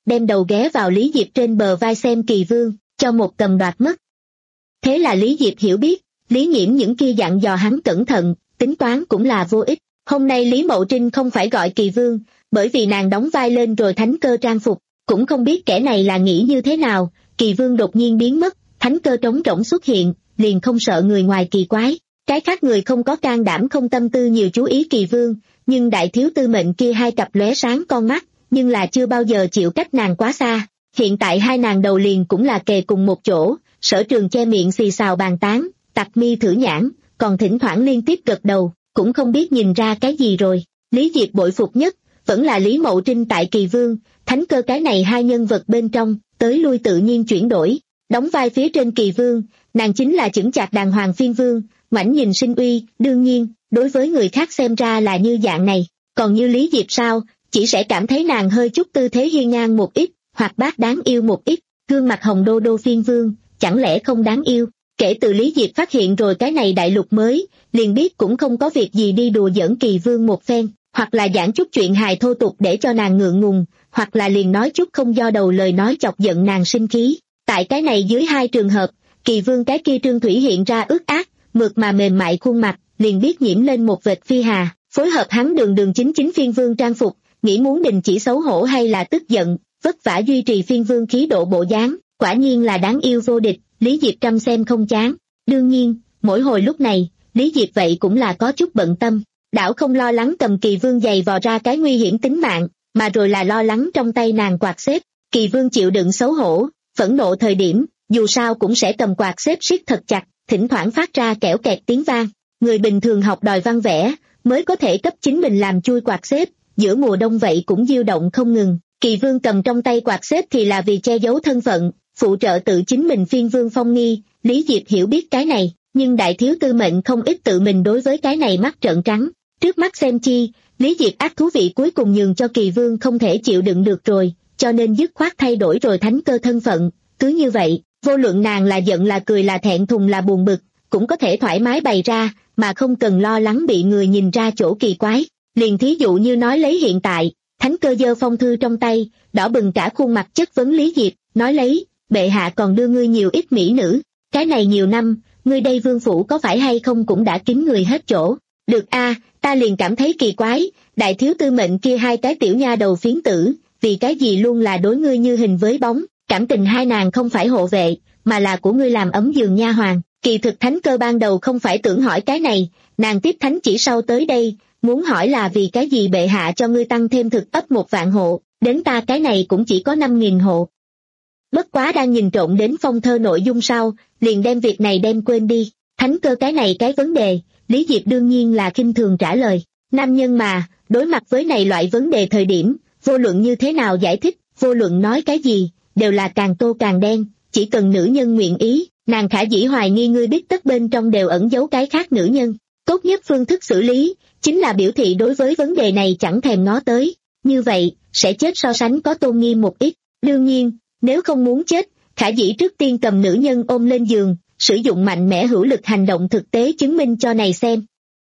đem đầu ghé vào Lý Diệp trên bờ vai xem Kỳ Vương, cho một cầm đoạt mất. Thế là Lý Diệp hiểu biết, Lý Nghiễm những kia dặn dò hắn cẩn thận, tính toán cũng là vô ích. Hôm nay Lý Mậu Trinh không phải gọi Kỳ Vương, bởi vì nàng đóng vai lên rồi thánh cơ trang phục, cũng không biết kẻ này là nghĩ như thế nào, Kỳ Vương đột nhiên biến mất, thánh cơ trống rỗng xuất hiện, liền không sợ người ngoài kỳ quái. Cái khác người không có can đảm không tâm tư nhiều chú ý Kỳ Vương, nhưng đại thiếu tư mệnh kia hai cặp lóe sáng con mắt, nhưng là chưa bao giờ chịu cách nàng quá xa. Hiện tại hai nàng đầu liền cũng là kề cùng một chỗ, Sở Trường che miệng xì xào bàn tán, Tặc Mi thử nhãn, còn thỉnh thoảng liên tiếp gật đầu, cũng không biết nhìn ra cái gì rồi. Lý Diệp bội phục nhất, vẫn là Lý Mậu Trinh tại Kỳ Vương, thánh cơ cái này hai nhân vật bên trong, tới lui tự nhiên chuyển đổi. Đóng vai phía trên Kỳ Vương, nàng chính là chững chạc đàng hoàng phiên vương, ngoảnh nhìn sinh uy, đương nhiên, đối với người khác xem ra là như dạng này, còn như Lý Diệp sao, chỉ sẽ cảm thấy nàng hơi chút tư thế hiên ngang một ít, hoặc bác đáng yêu một ít, gương mặt hồng đô đô phiên vương, chẳng lẽ không đáng yêu. Kể từ Lý Diệp phát hiện rồi cái này đại lục mới, liền biết cũng không có việc gì đi đùa giỡn Kỳ Vương một phen, hoặc là giảng chút chuyện hài thô tục để cho nàng ngượng ngùng, hoặc là liền nói chút không do đầu lời nói chọc giận nàng sinh khí. Tại cái này dưới hai trường hợp, Kỳ Vương cái kia trương thủy hiện ra ướt át, mượt mà mềm mại khuôn mặt, liền biết nhiễm lên một vệt phi hà, phối hợp hắn đường đường chính chính phiên vương trang phục, nghĩ muốn đình chỉ xấu hổ hay là tức giận, vất vả duy trì phiên vương khí độ bộ dáng, quả nhiên là đáng yêu vô địch. Lý Diệp trăm xem không chán. Đương nhiên, mỗi hồi lúc này, Lý Diệp vậy cũng là có chút bận tâm, đảo không lo lắng cầm Kỳ Vương giày vò ra cái nguy hiểm tính mạng, mà rồi là lo lắng trong tay nàng quạt xếp. Kỳ Vương chịu đựng xấu hổ, phẫn nộ thời điểm, dù sao cũng sẽ cầm quạt xếp siết thật chặt, thỉnh thoảng phát ra kẽo kẹt tiếng vang. Người bình thường học đòi văn vẽ, mới có thể cấp chính mình làm chui quạt xếp, giữa mùa đông vậy cũng diêu động không ngừng. Kỳ Vương cầm trong tay quạt xếp thì là vì che giấu thân phận, phụ trợ tự chính mình phiên vương phong nghi. Lý Diệp hiểu biết cái này, nhưng đại thiếu tư mệnh không ít tự mình đối với cái này mắt trợn trắng. Trước mắt xem chi, Lý Diệp ác thú vị cuối cùng nhường cho Kỳ Vương không thể chịu đựng được rồi, cho nên dứt khoát thay đổi rồi thánh cơ thân phận. Cứ như vậy, vô luận nàng là giận là cười là thẹn thùng là buồn bực, cũng có thể thoải mái bày ra, mà không cần lo lắng bị người nhìn ra chỗ kỳ quái. Liền thí dụ như nói lấy hiện tại, thánh cơ giơ phong thư trong tay, đỏ bừng cả khuôn mặt chất vấn Lý Diệp, nói lấy, bệ hạ còn đưa ngươi nhiều ít mỹ nữ, cái này nhiều năm, ngươi đây vương phủ có phải hay không cũng đã kín người hết chỗ. Được a, ta liền cảm thấy kỳ quái, đại thiếu tư mệnh kia hai cái tiểu nha đầu phiến tử, vì cái gì luôn là đối ngươi như hình với bóng, cảm tình hai nàng không phải hộ vệ, mà là của ngươi làm ấm giường nha hoàn. Kỳ thực thánh cơ ban đầu không phải tưởng hỏi cái này, nàng tiếp thánh chỉ sau tới đây, muốn hỏi là vì cái gì bệ hạ cho ngươi tăng thêm thực ấp một vạn hộ, đến ta cái này cũng chỉ có năm nghìn hộ. Bất quá đang nhìn trộn đến phong thơ nội dung sau, liền đem việc này đem quên đi. Thánh cơ cái này cái vấn đề, Lý Diệp đương nhiên là khinh thường trả lời. Nam nhân mà, đối mặt với này loại vấn đề thời điểm, vô luận như thế nào giải thích, vô luận nói cái gì, đều là càng tô càng đen, chỉ cần nữ nhân nguyện ý, nàng khả dĩ hoài nghi ngươi biết tất bên trong đều ẩn giấu cái khác nữ nhân. Tốt nhất phương thức xử lý, chính là biểu thị đối với vấn đề này chẳng thèm ngó tới, như vậy, sẽ chết so sánh có tôn nghiêm một ít. Đương nhiên, nếu không muốn chết, khả dĩ trước tiên cầm nữ nhân ôm lên giường, sử dụng mạnh mẽ hữu lực hành động thực tế chứng minh cho này xem.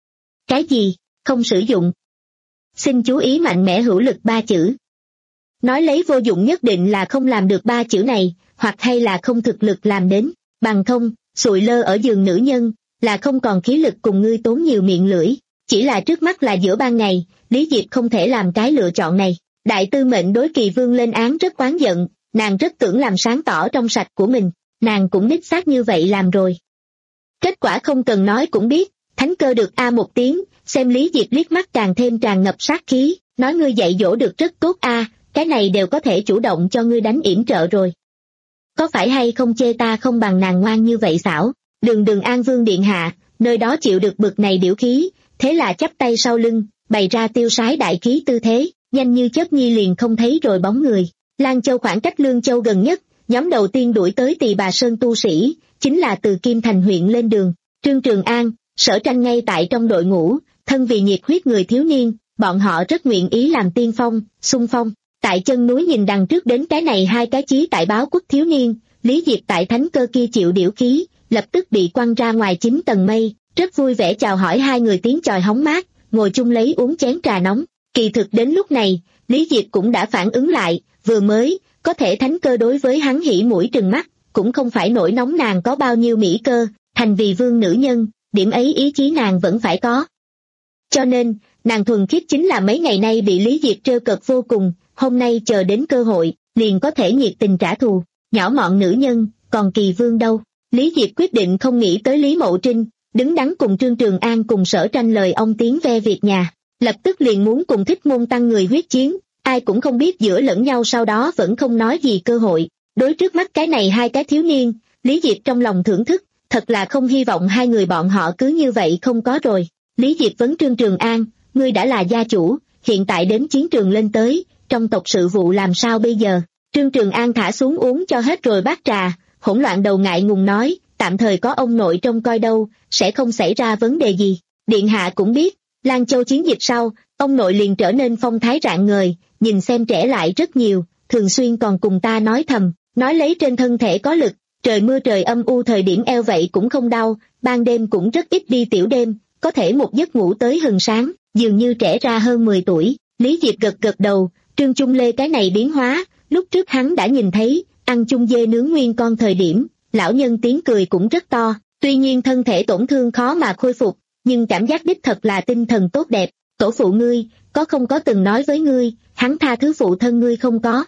Cái gì, không sử dụng? Xin chú ý mạnh mẽ hữu lực ba chữ. Nói lấy vô dụng nhất định là không làm được ba chữ này, hoặc hay là không thực lực làm đến, bằng không, sụi lơ ở giường nữ nhân, là không còn khí lực cùng ngươi tốn nhiều miệng lưỡi. Chỉ là trước mắt là giữa ban ngày, Lý Diệp không thể làm cái lựa chọn này. Đại tư mệnh đối Kỳ Vương lên án rất oán giận, nàng rất tưởng làm sáng tỏ trong sạch của mình, nàng cũng đích xác như vậy làm rồi. Kết quả không cần nói cũng biết, thánh cơ được a một tiếng, xem Lý Diệp liếc mắt càng thêm tràn ngập sát khí, nói ngươi dạy dỗ được rất tốt a, cái này đều có thể chủ động cho ngươi đánh yểm trợ rồi. Có phải hay không chê ta không bằng nàng ngoan như vậy xảo, đường đường An Vương điện hạ, nơi đó chịu được bực này điểu khí, thế là chắp tay sau lưng, bày ra tiêu sái đại khí tư thế, nhanh như chớp nhi liền không thấy rồi bóng người. Lan Châu khoảng cách Lương Châu gần nhất, nhóm đầu tiên đuổi tới Tỳ Bà Sơn tu sĩ, chính là từ Kim Thành huyện lên đường. Trương Trường An, Sở Tranh ngay tại trong đội ngũ, thân vì nhiệt huyết người thiếu niên, bọn họ rất nguyện ý làm tiên phong, xung phong. Tại chân núi nhìn đằng trước đến cái này hai cái chí tại báo quốc thiếu niên, Lý Diệp tại thánh cơ kia chịu điểu khí, lập tức bị quăng ra ngoài chín tầng mây, rất vui vẻ chào hỏi hai người tiếng chòi hóng mát, ngồi chung lấy uống chén trà nóng. Kỳ thực đến lúc này, Lý Diệp cũng đã phản ứng lại, vừa mới, có thể thánh cơ đối với hắn hỉ mũi trừng mắt, cũng không phải nổi nóng nàng có bao nhiêu mỹ cơ, thành vì vương nữ nhân, điểm ấy ý chí nàng vẫn phải có. Cho nên, nàng thuần khiết chính là mấy ngày nay bị Lý Diệp trêu cợt vô cùng, hôm nay chờ đến cơ hội, liền có thể nhiệt tình trả thù, nhỏ mọn nữ nhân, còn Kỳ Vương đâu. Lý Diệp quyết định không nghĩ tới Lý Mậu Trinh, đứng đắn cùng Trương Trường An cùng Sở Tranh lời ông tiếng ve việc nhà, lập tức liền muốn cùng Thích Môn tăng người huyết chiến, ai cũng không biết giữa lẫn nhau sau đó vẫn không nói gì cơ hội. Đối trước mắt cái này hai cái thiếu niên, Lý Diệp trong lòng thưởng thức, thật là không hy vọng hai người bọn họ cứ như vậy không có rồi. Lý Diệp vấn Trương Trường An, ngươi đã là gia chủ, hiện tại đến chiến trường lên tới, trong tộc sự vụ làm sao bây giờ? Trương Trường An thả xuống uống cho hết rồi bát trà, hỗn loạn đầu ngại ngùng nói, tạm thời có ông nội trông coi đâu, sẽ không xảy ra vấn đề gì. Điện hạ cũng biết, Lan Châu chiến dịch sau, ông nội liền trở nên phong thái rạng ngời, nhìn xem trẻ lại rất nhiều, thường xuyên còn cùng ta nói thầm, nói lấy trên thân thể có lực, trời mưa trời âm u thời điểm eo vậy cũng không đau, ban đêm cũng rất ít đi tiểu đêm, có thể một giấc ngủ tới hừng sáng, dường như trẻ ra hơn mười tuổi. Lý Diệp gật gật đầu, Trương Trung Lê cái này biến hóa, lúc trước hắn đã nhìn thấy, ăn chung dê nướng nguyên con thời điểm, lão nhân tiếng cười cũng rất to, tuy nhiên thân thể tổn thương khó mà khôi phục, nhưng cảm giác đích thật là tinh thần tốt đẹp. Tổ phụ ngươi, có không có từng nói với ngươi, hắn tha thứ phụ thân ngươi không có?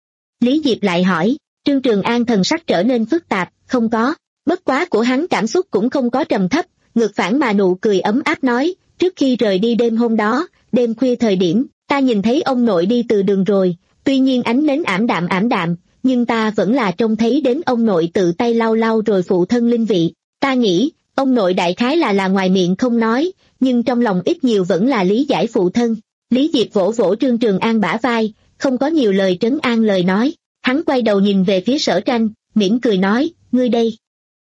Lý Diệp lại hỏi. Trương Trường An thần sắc trở nên phức tạp, không có, bất quá của hắn cảm xúc cũng không có trầm thấp, ngược phản mà nụ cười ấm áp nói, trước khi rời đi đêm hôm đó, đêm khuya thời điểm, ta nhìn thấy ông nội đi từ đường rồi, tuy nhiên ánh nến ảm đạm ảm đạm, nhưng ta vẫn là trông thấy đến ông nội tự tay lau lau rồi phụ thân linh vị, ta nghĩ, ông nội đại khái là là ngoài miệng không nói, nhưng trong lòng ít nhiều vẫn là lý giải phụ thân. Lý Diệp vỗ vỗ Trương Trường An bả vai, không có nhiều lời trấn an lời nói. Hắn quay đầu nhìn về phía Sở Tranh, mỉm cười nói, ngươi đây.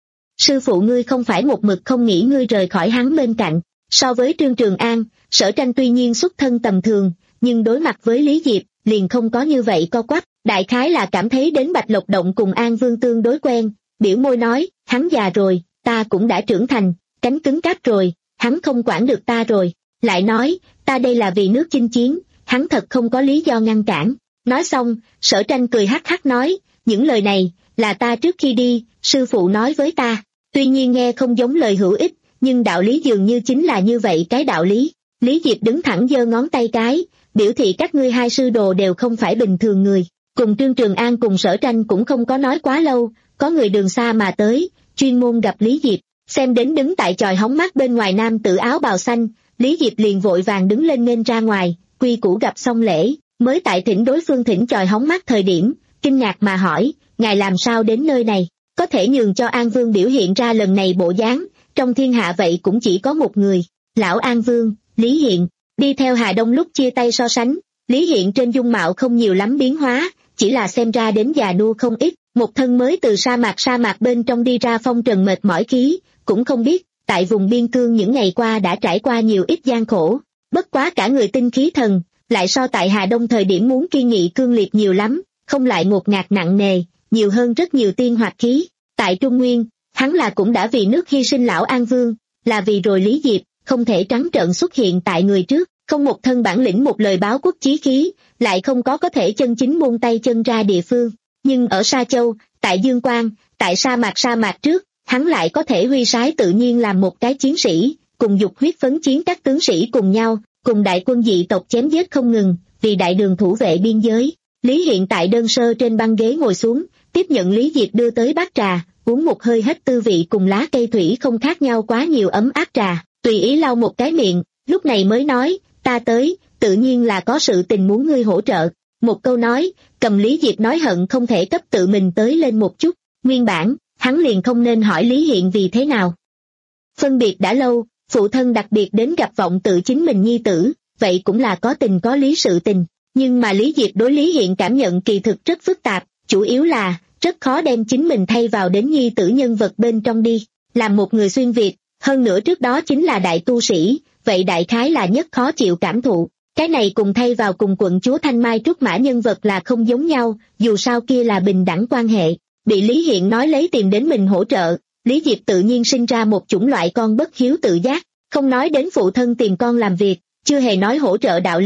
Sư phụ ngươi không phải một mực không nghĩ ngươi rời khỏi hắn bên cạnh. So với Trương Trường An, Sở Tranh tuy nhiên xuất thân tầm thường, nhưng đối mặt với Lý Diệp, liền không có như vậy co quắp. Đại khái là cảm thấy đến Bạch Lộc Động cùng An Vương tương đối quen, biểu môi nói, hắn già rồi, ta cũng đã trưởng thành, cánh cứng cáp rồi, hắn không quản được ta rồi. Lại nói, ta đây là vì nước chinh chiến, hắn thật không có lý do ngăn cản. Nói xong, Sở Tranh cười hắc hắc nói, những lời này, là ta trước khi đi, sư phụ nói với ta, tuy nhiên nghe không giống lời hữu ích, nhưng đạo lý dường như chính là như vậy cái đạo lý. Lý Diệp đứng thẳng giơ ngón tay cái, biểu thị các ngươi hai sư đồ đều không phải bình thường người, cùng Trương Trường An cùng Sở Tranh cũng không có nói quá lâu, có người đường xa mà tới, chuyên môn gặp Lý Diệp, xem đến đứng tại chòi hóng mát bên ngoài nam tử áo bào xanh, Lý Diệp liền vội vàng đứng lên nghênh ra ngoài, quy củ gặp xong lễ. Mới tại thỉnh đối phương thỉnh chòi hóng mát thời điểm, kinh ngạc mà hỏi, ngài làm sao đến nơi này, có thể nhường cho An Vương biểu hiện ra lần này bộ dáng, trong thiên hạ vậy cũng chỉ có một người, lão An Vương, Lý Hiện. Đi theo Hà Đông lúc chia tay so sánh, Lý Hiện trên dung mạo không nhiều lắm biến hóa, chỉ là xem ra đến già nua không ít, một thân mới từ sa mạc sa mạc bên trong đi ra phong trần mệt mỏi khí, cũng không biết, tại vùng biên cương những ngày qua đã trải qua nhiều ít gian khổ, bất quá cả người tinh khí thần. Lại so tại Hà Đông thời điểm muốn kiên nghị cương liệt nhiều lắm, không lại ngột ngạt nặng nề, nhiều hơn rất nhiều tiên hoạt khí. Tại Trung Nguyên, hắn là cũng đã vì nước hy sinh lão An Vương, là vì rồi Lý Diệp, không thể trắng trợn xuất hiện tại người trước, không một thân bản lĩnh một lời báo quốc chí khí, lại không có có thể chân chính buông tay chân ra địa phương. Nhưng ở Sa Châu, tại Dương Quang, tại sa mạc sa mạc trước, hắn lại có thể huy sái tự nhiên làm một cái chiến sĩ, cùng dục huyết phấn chiến các tướng sĩ cùng nhau. Cùng đại quân dị tộc chém giết không ngừng, vì đại đường thủ vệ biên giới. Lý Hiện tại đơn sơ trên băng ghế ngồi xuống, tiếp nhận Lý Diệp đưa tới bát trà, uống một hơi hết tư vị cùng lá cây thủy không khác nhau quá nhiều ấm áp trà, tùy ý lau một cái miệng, lúc này mới nói, ta tới, tự nhiên là có sự tình muốn ngươi hỗ trợ. Một câu nói, cầm Lý Diệp nói hận không thể cấp tự mình tới lên một chút, nguyên bản, hắn liền không nên hỏi Lý Hiện vì thế nào. Phân biệt đã lâu, phụ thân đặc biệt đến gặp vọng tự chính mình nhi tử, vậy cũng là có tình có lý sự tình, nhưng mà Lý Diệp đối Lý Hiện cảm nhận kỳ thực rất phức tạp, chủ yếu là, rất khó đem chính mình thay vào đến nhi tử nhân vật bên trong đi, làm một người xuyên Việt, hơn nữa trước đó chính là đại tu sĩ, vậy đại khái là nhất khó chịu cảm thụ, cái này cùng thay vào cùng quận chúa Thanh Mai Trúc Mã nhân vật là không giống nhau, dù sao kia là bình đẳng quan hệ, bị Lý Hiện nói lấy tiền đến mình hỗ trợ. Lý Diệp tự nhiên sinh ra một chủng loại con bất hiếu tự giác, không nói đến phụ thân tìm con làm việc, chưa hề nói hỗ trợ đạo lý,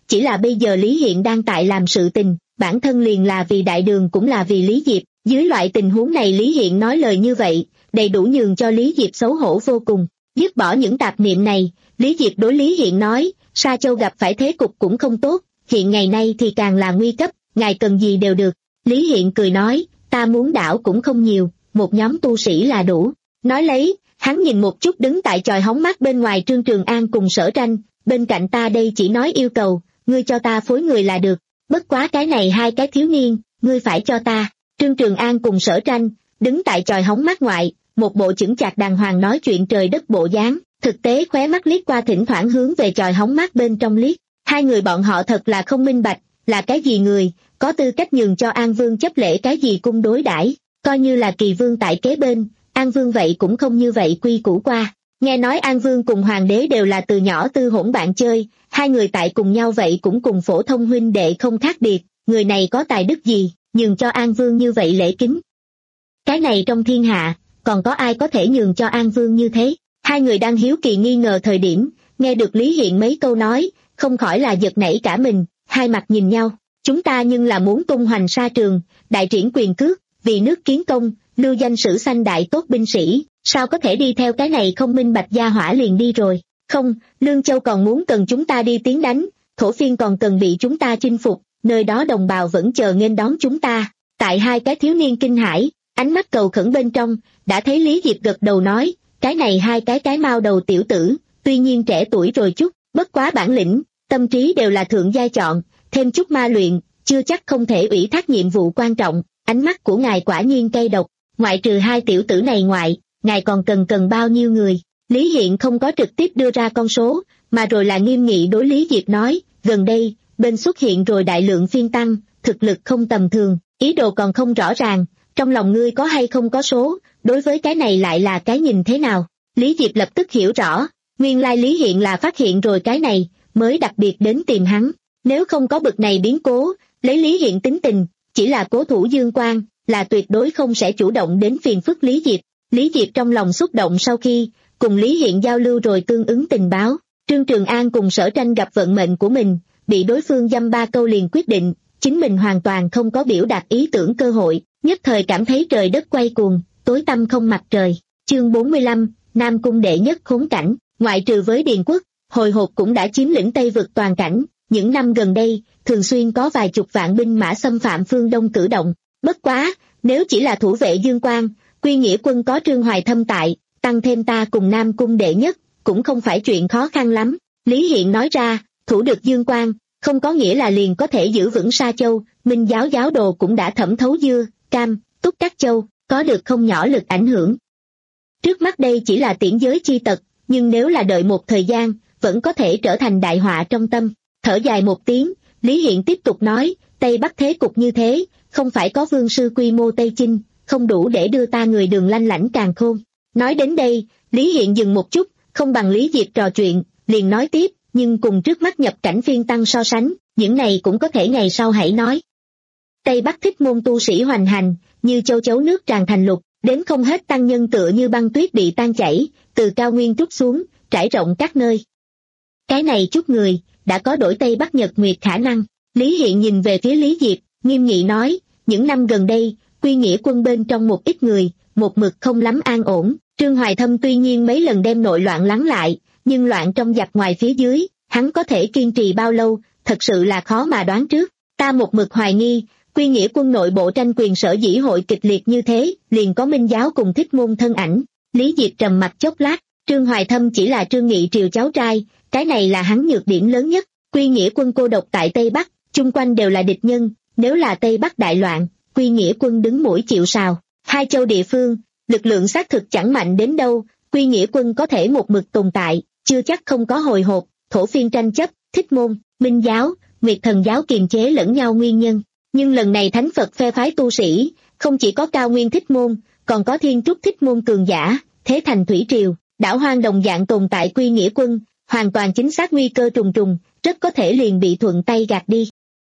chỉ là bây giờ Lý Hiện đang tại làm sự tình, bản thân liền là vì đại đường cũng là vì Lý Diệp, dưới loại tình huống này Lý Hiện nói lời như vậy, đầy đủ nhường cho Lý Diệp xấu hổ vô cùng. Dứt bỏ những tạp niệm này, Lý Diệp đối Lý Hiện nói, Sa Châu gặp phải thế cục cũng không tốt, hiện ngày nay thì càng là nguy cấp, ngài cần gì đều được. Lý Hiện cười nói, ta muốn đảo cũng không nhiều, một nhóm tu sĩ là đủ. Nói lấy, hắn nhìn một chút đứng tại chòi hóng mát bên ngoài Trương Trường An cùng Sở Tranh, bên cạnh ta đây chỉ nói yêu cầu, ngươi cho ta phối người là được, bất quá cái này hai cái thiếu niên, ngươi phải cho ta. Trương Trường An cùng Sở Tranh, đứng tại chòi hóng mát ngoại, một bộ chững chạc đàng hoàng nói chuyện trời đất bộ dáng, thực tế khóe mắt liếc qua thỉnh thoảng hướng về chòi hóng mát bên trong liếc. Hai người bọn họ thật là không minh bạch, là cái gì người, có tư cách nhường cho An Vương chấp lễ cái gì cung đối đãi, coi như là Kỳ Vương tại kế bên, An Vương vậy cũng không như vậy quy củ qua. Nghe nói An Vương cùng Hoàng đế đều là từ nhỏ tư hỗn bạn chơi, hai người tại cùng nhau vậy cũng cùng phổ thông huynh đệ không khác biệt, người này có tài đức gì, nhường cho An Vương như vậy lễ kính. Cái này trong thiên hạ, còn có ai có thể nhường cho An Vương như thế? Hai người đang hiếu kỳ nghi ngờ thời điểm, nghe được Lý Hiện mấy câu nói, không khỏi là giật nảy cả mình, hai mặt nhìn nhau, chúng ta nhưng là muốn tung hoành sa trường, đại triển quyền cước, vì nước kiến công, lưu danh sử sanh đại tốt binh sĩ, sao có thể đi theo cái này không minh bạch gia hỏa liền đi rồi, không, Lương Châu còn muốn cần chúng ta đi tiến đánh, Thổ Phiên còn cần bị chúng ta chinh phục, nơi đó đồng bào vẫn chờ nghênh đón chúng ta. Tại hai cái thiếu niên kinh hãi, ánh mắt cầu khẩn bên trong, đã thấy Lý Diệp gật đầu nói, cái này hai cái cái mao đầu tiểu tử, tuy nhiên trẻ tuổi rồi chút, bất quá bản lĩnh, tâm trí đều là thượng giai chọn, thêm chút ma luyện, chưa chắc không thể ủy thác nhiệm vụ quan trọng. Ánh mắt của ngài quả nhiên cay độc, ngoại trừ hai tiểu tử này ngoại, ngài còn cần cần bao nhiêu người? Lý Hiện không có trực tiếp đưa ra con số, mà rồi là nghiêm nghị đối Lý Diệp nói, gần đây, bên xuất hiện rồi đại lượng phiên tăng, thực lực không tầm thường, ý đồ còn không rõ ràng, trong lòng ngươi có hay không có số, đối với cái này lại là cái nhìn thế nào? Lý Diệp lập tức hiểu rõ, nguyên lai Lý Hiện là phát hiện rồi cái này, mới đặc biệt đến tìm hắn, nếu không có bực này biến cố, lấy Lý Hiện tính tình, chỉ là cố thủ Dương Quan, là tuyệt đối không sẽ chủ động đến phiền phức Lý Diệp. Lý Diệp trong lòng xúc động sau khi, cùng Lý Hiện giao lưu rồi tương ứng tình báo, Trương Trường An cùng Sở Tranh gặp vận mệnh của mình, bị đối phương dăm ba câu liền quyết định, chính mình hoàn toàn không có biểu đạt ý tưởng cơ hội, nhất thời cảm thấy trời đất quay cuồng, tối tăm không mặt trời. Chương bốn mươi lăm, Nam Cung đệ nhất khốn cảnh, ngoại trừ với Điền Quốc, hồi hộp cũng đã chiếm lĩnh Tây vực toàn cảnh, những năm gần đây, thường xuyên có vài chục vạn binh mã xâm phạm phương Đông cử động, bất quá, nếu chỉ là thủ vệ Dương Quan, Quy Nghĩa quân có Trương Hoài Thâm tại, tăng thêm ta cùng Nam Cung đệ nhất, cũng không phải chuyện khó khăn lắm. Lý Hiện nói ra, thủ được Dương Quan, không có nghĩa là liền có thể giữ vững Sa Châu, Minh giáo giáo đồ cũng đã thẩm thấu Dưa, Cam, Túc các châu, có được không nhỏ lực ảnh hưởng. Trước mắt đây chỉ là tiễn giới chi tật, nhưng nếu là đợi một thời gian, vẫn có thể trở thành đại họa trong tâm. Thở dài một tiếng, Lý Hiện tiếp tục nói, Tây Bắc thế cục như thế, không phải có vương sư quy mô Tây Chinh, không đủ để đưa ta người Đường lanh lảnh càn khôn. Nói đến đây, Lý Hiện dừng một chút, không bằng Lý Diệp trò chuyện, liền nói tiếp, nhưng cùng trước mắt nhập cảnh phiên tăng so sánh, những này cũng có thể ngày sau hãy nói. Tây Bắc thích môn tu sĩ hoành hành, như châu chấu nước tràn thành lục, đến không hết tăng nhân tựa như băng tuyết bị tan chảy, từ cao nguyên trút xuống, trải rộng các nơi. Cái này chút người, đã có đổi Tây Bắc Nhật Nguyệt khả năng. Lý Hiện nhìn về phía Lý Diệp, nghiêm nghị nói, những năm gần đây, Quy Nghĩa quân bên trong một ít người, một mực không lắm an ổn. Trương Hoài Thâm tuy nhiên mấy lần đem nội loạn lắng lại, nhưng loạn trong giặc ngoài phía dưới, hắn có thể kiên trì bao lâu, thật sự là khó mà đoán trước. Ta một mực hoài nghi, Quy Nghĩa quân nội bộ tranh quyền sở dĩ hội kịch liệt như thế, liền có Minh giáo cùng Thích môn thân ảnh. Lý Diệp trầm mặt chốc lát, Trương Hoài Thâm chỉ là Trương Nghị Triều cháu trai, cái này là hắn nhược điểm lớn nhất. Quy Nghĩa quân cô độc tại Tây Bắc, chung quanh đều là địch nhân, nếu là Tây Bắc đại loạn, Quy Nghĩa quân đứng mũi chịu sào. Hai châu địa phương, lực lượng xác thực chẳng mạnh đến đâu, Quy Nghĩa quân có thể một mực tồn tại, chưa chắc không có hồi hộp, Thổ Phiên tranh chấp, Thích môn, Minh giáo, Nguyệt thần giáo kiềm chế lẫn nhau nguyên nhân. Nhưng lần này Thánh Phật phe phái tu sĩ, không chỉ có cao nguyên Thích môn, còn có thiên trúc Thích môn cường giả, thế thành thủy triều, đảo hoang đồng dạng tồn tại Quy Nghĩa quân, hoàn toàn chính xác nguy cơ trùng trùng, rất có thể liền bị thuận tay gạt đi.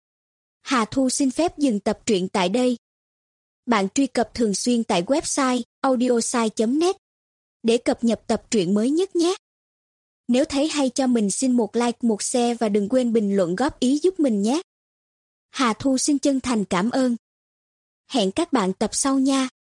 Hà Thu xin phép dừng tập truyện tại đây. Bạn truy cập thường xuyên tại website audiosai chấm net để cập nhật tập truyện mới nhất nhé. Nếu thấy hay cho mình xin một like, một share và đừng quên bình luận góp ý giúp mình nhé. Hà Thu xin chân thành cảm ơn. Hẹn các bạn tập sau nha.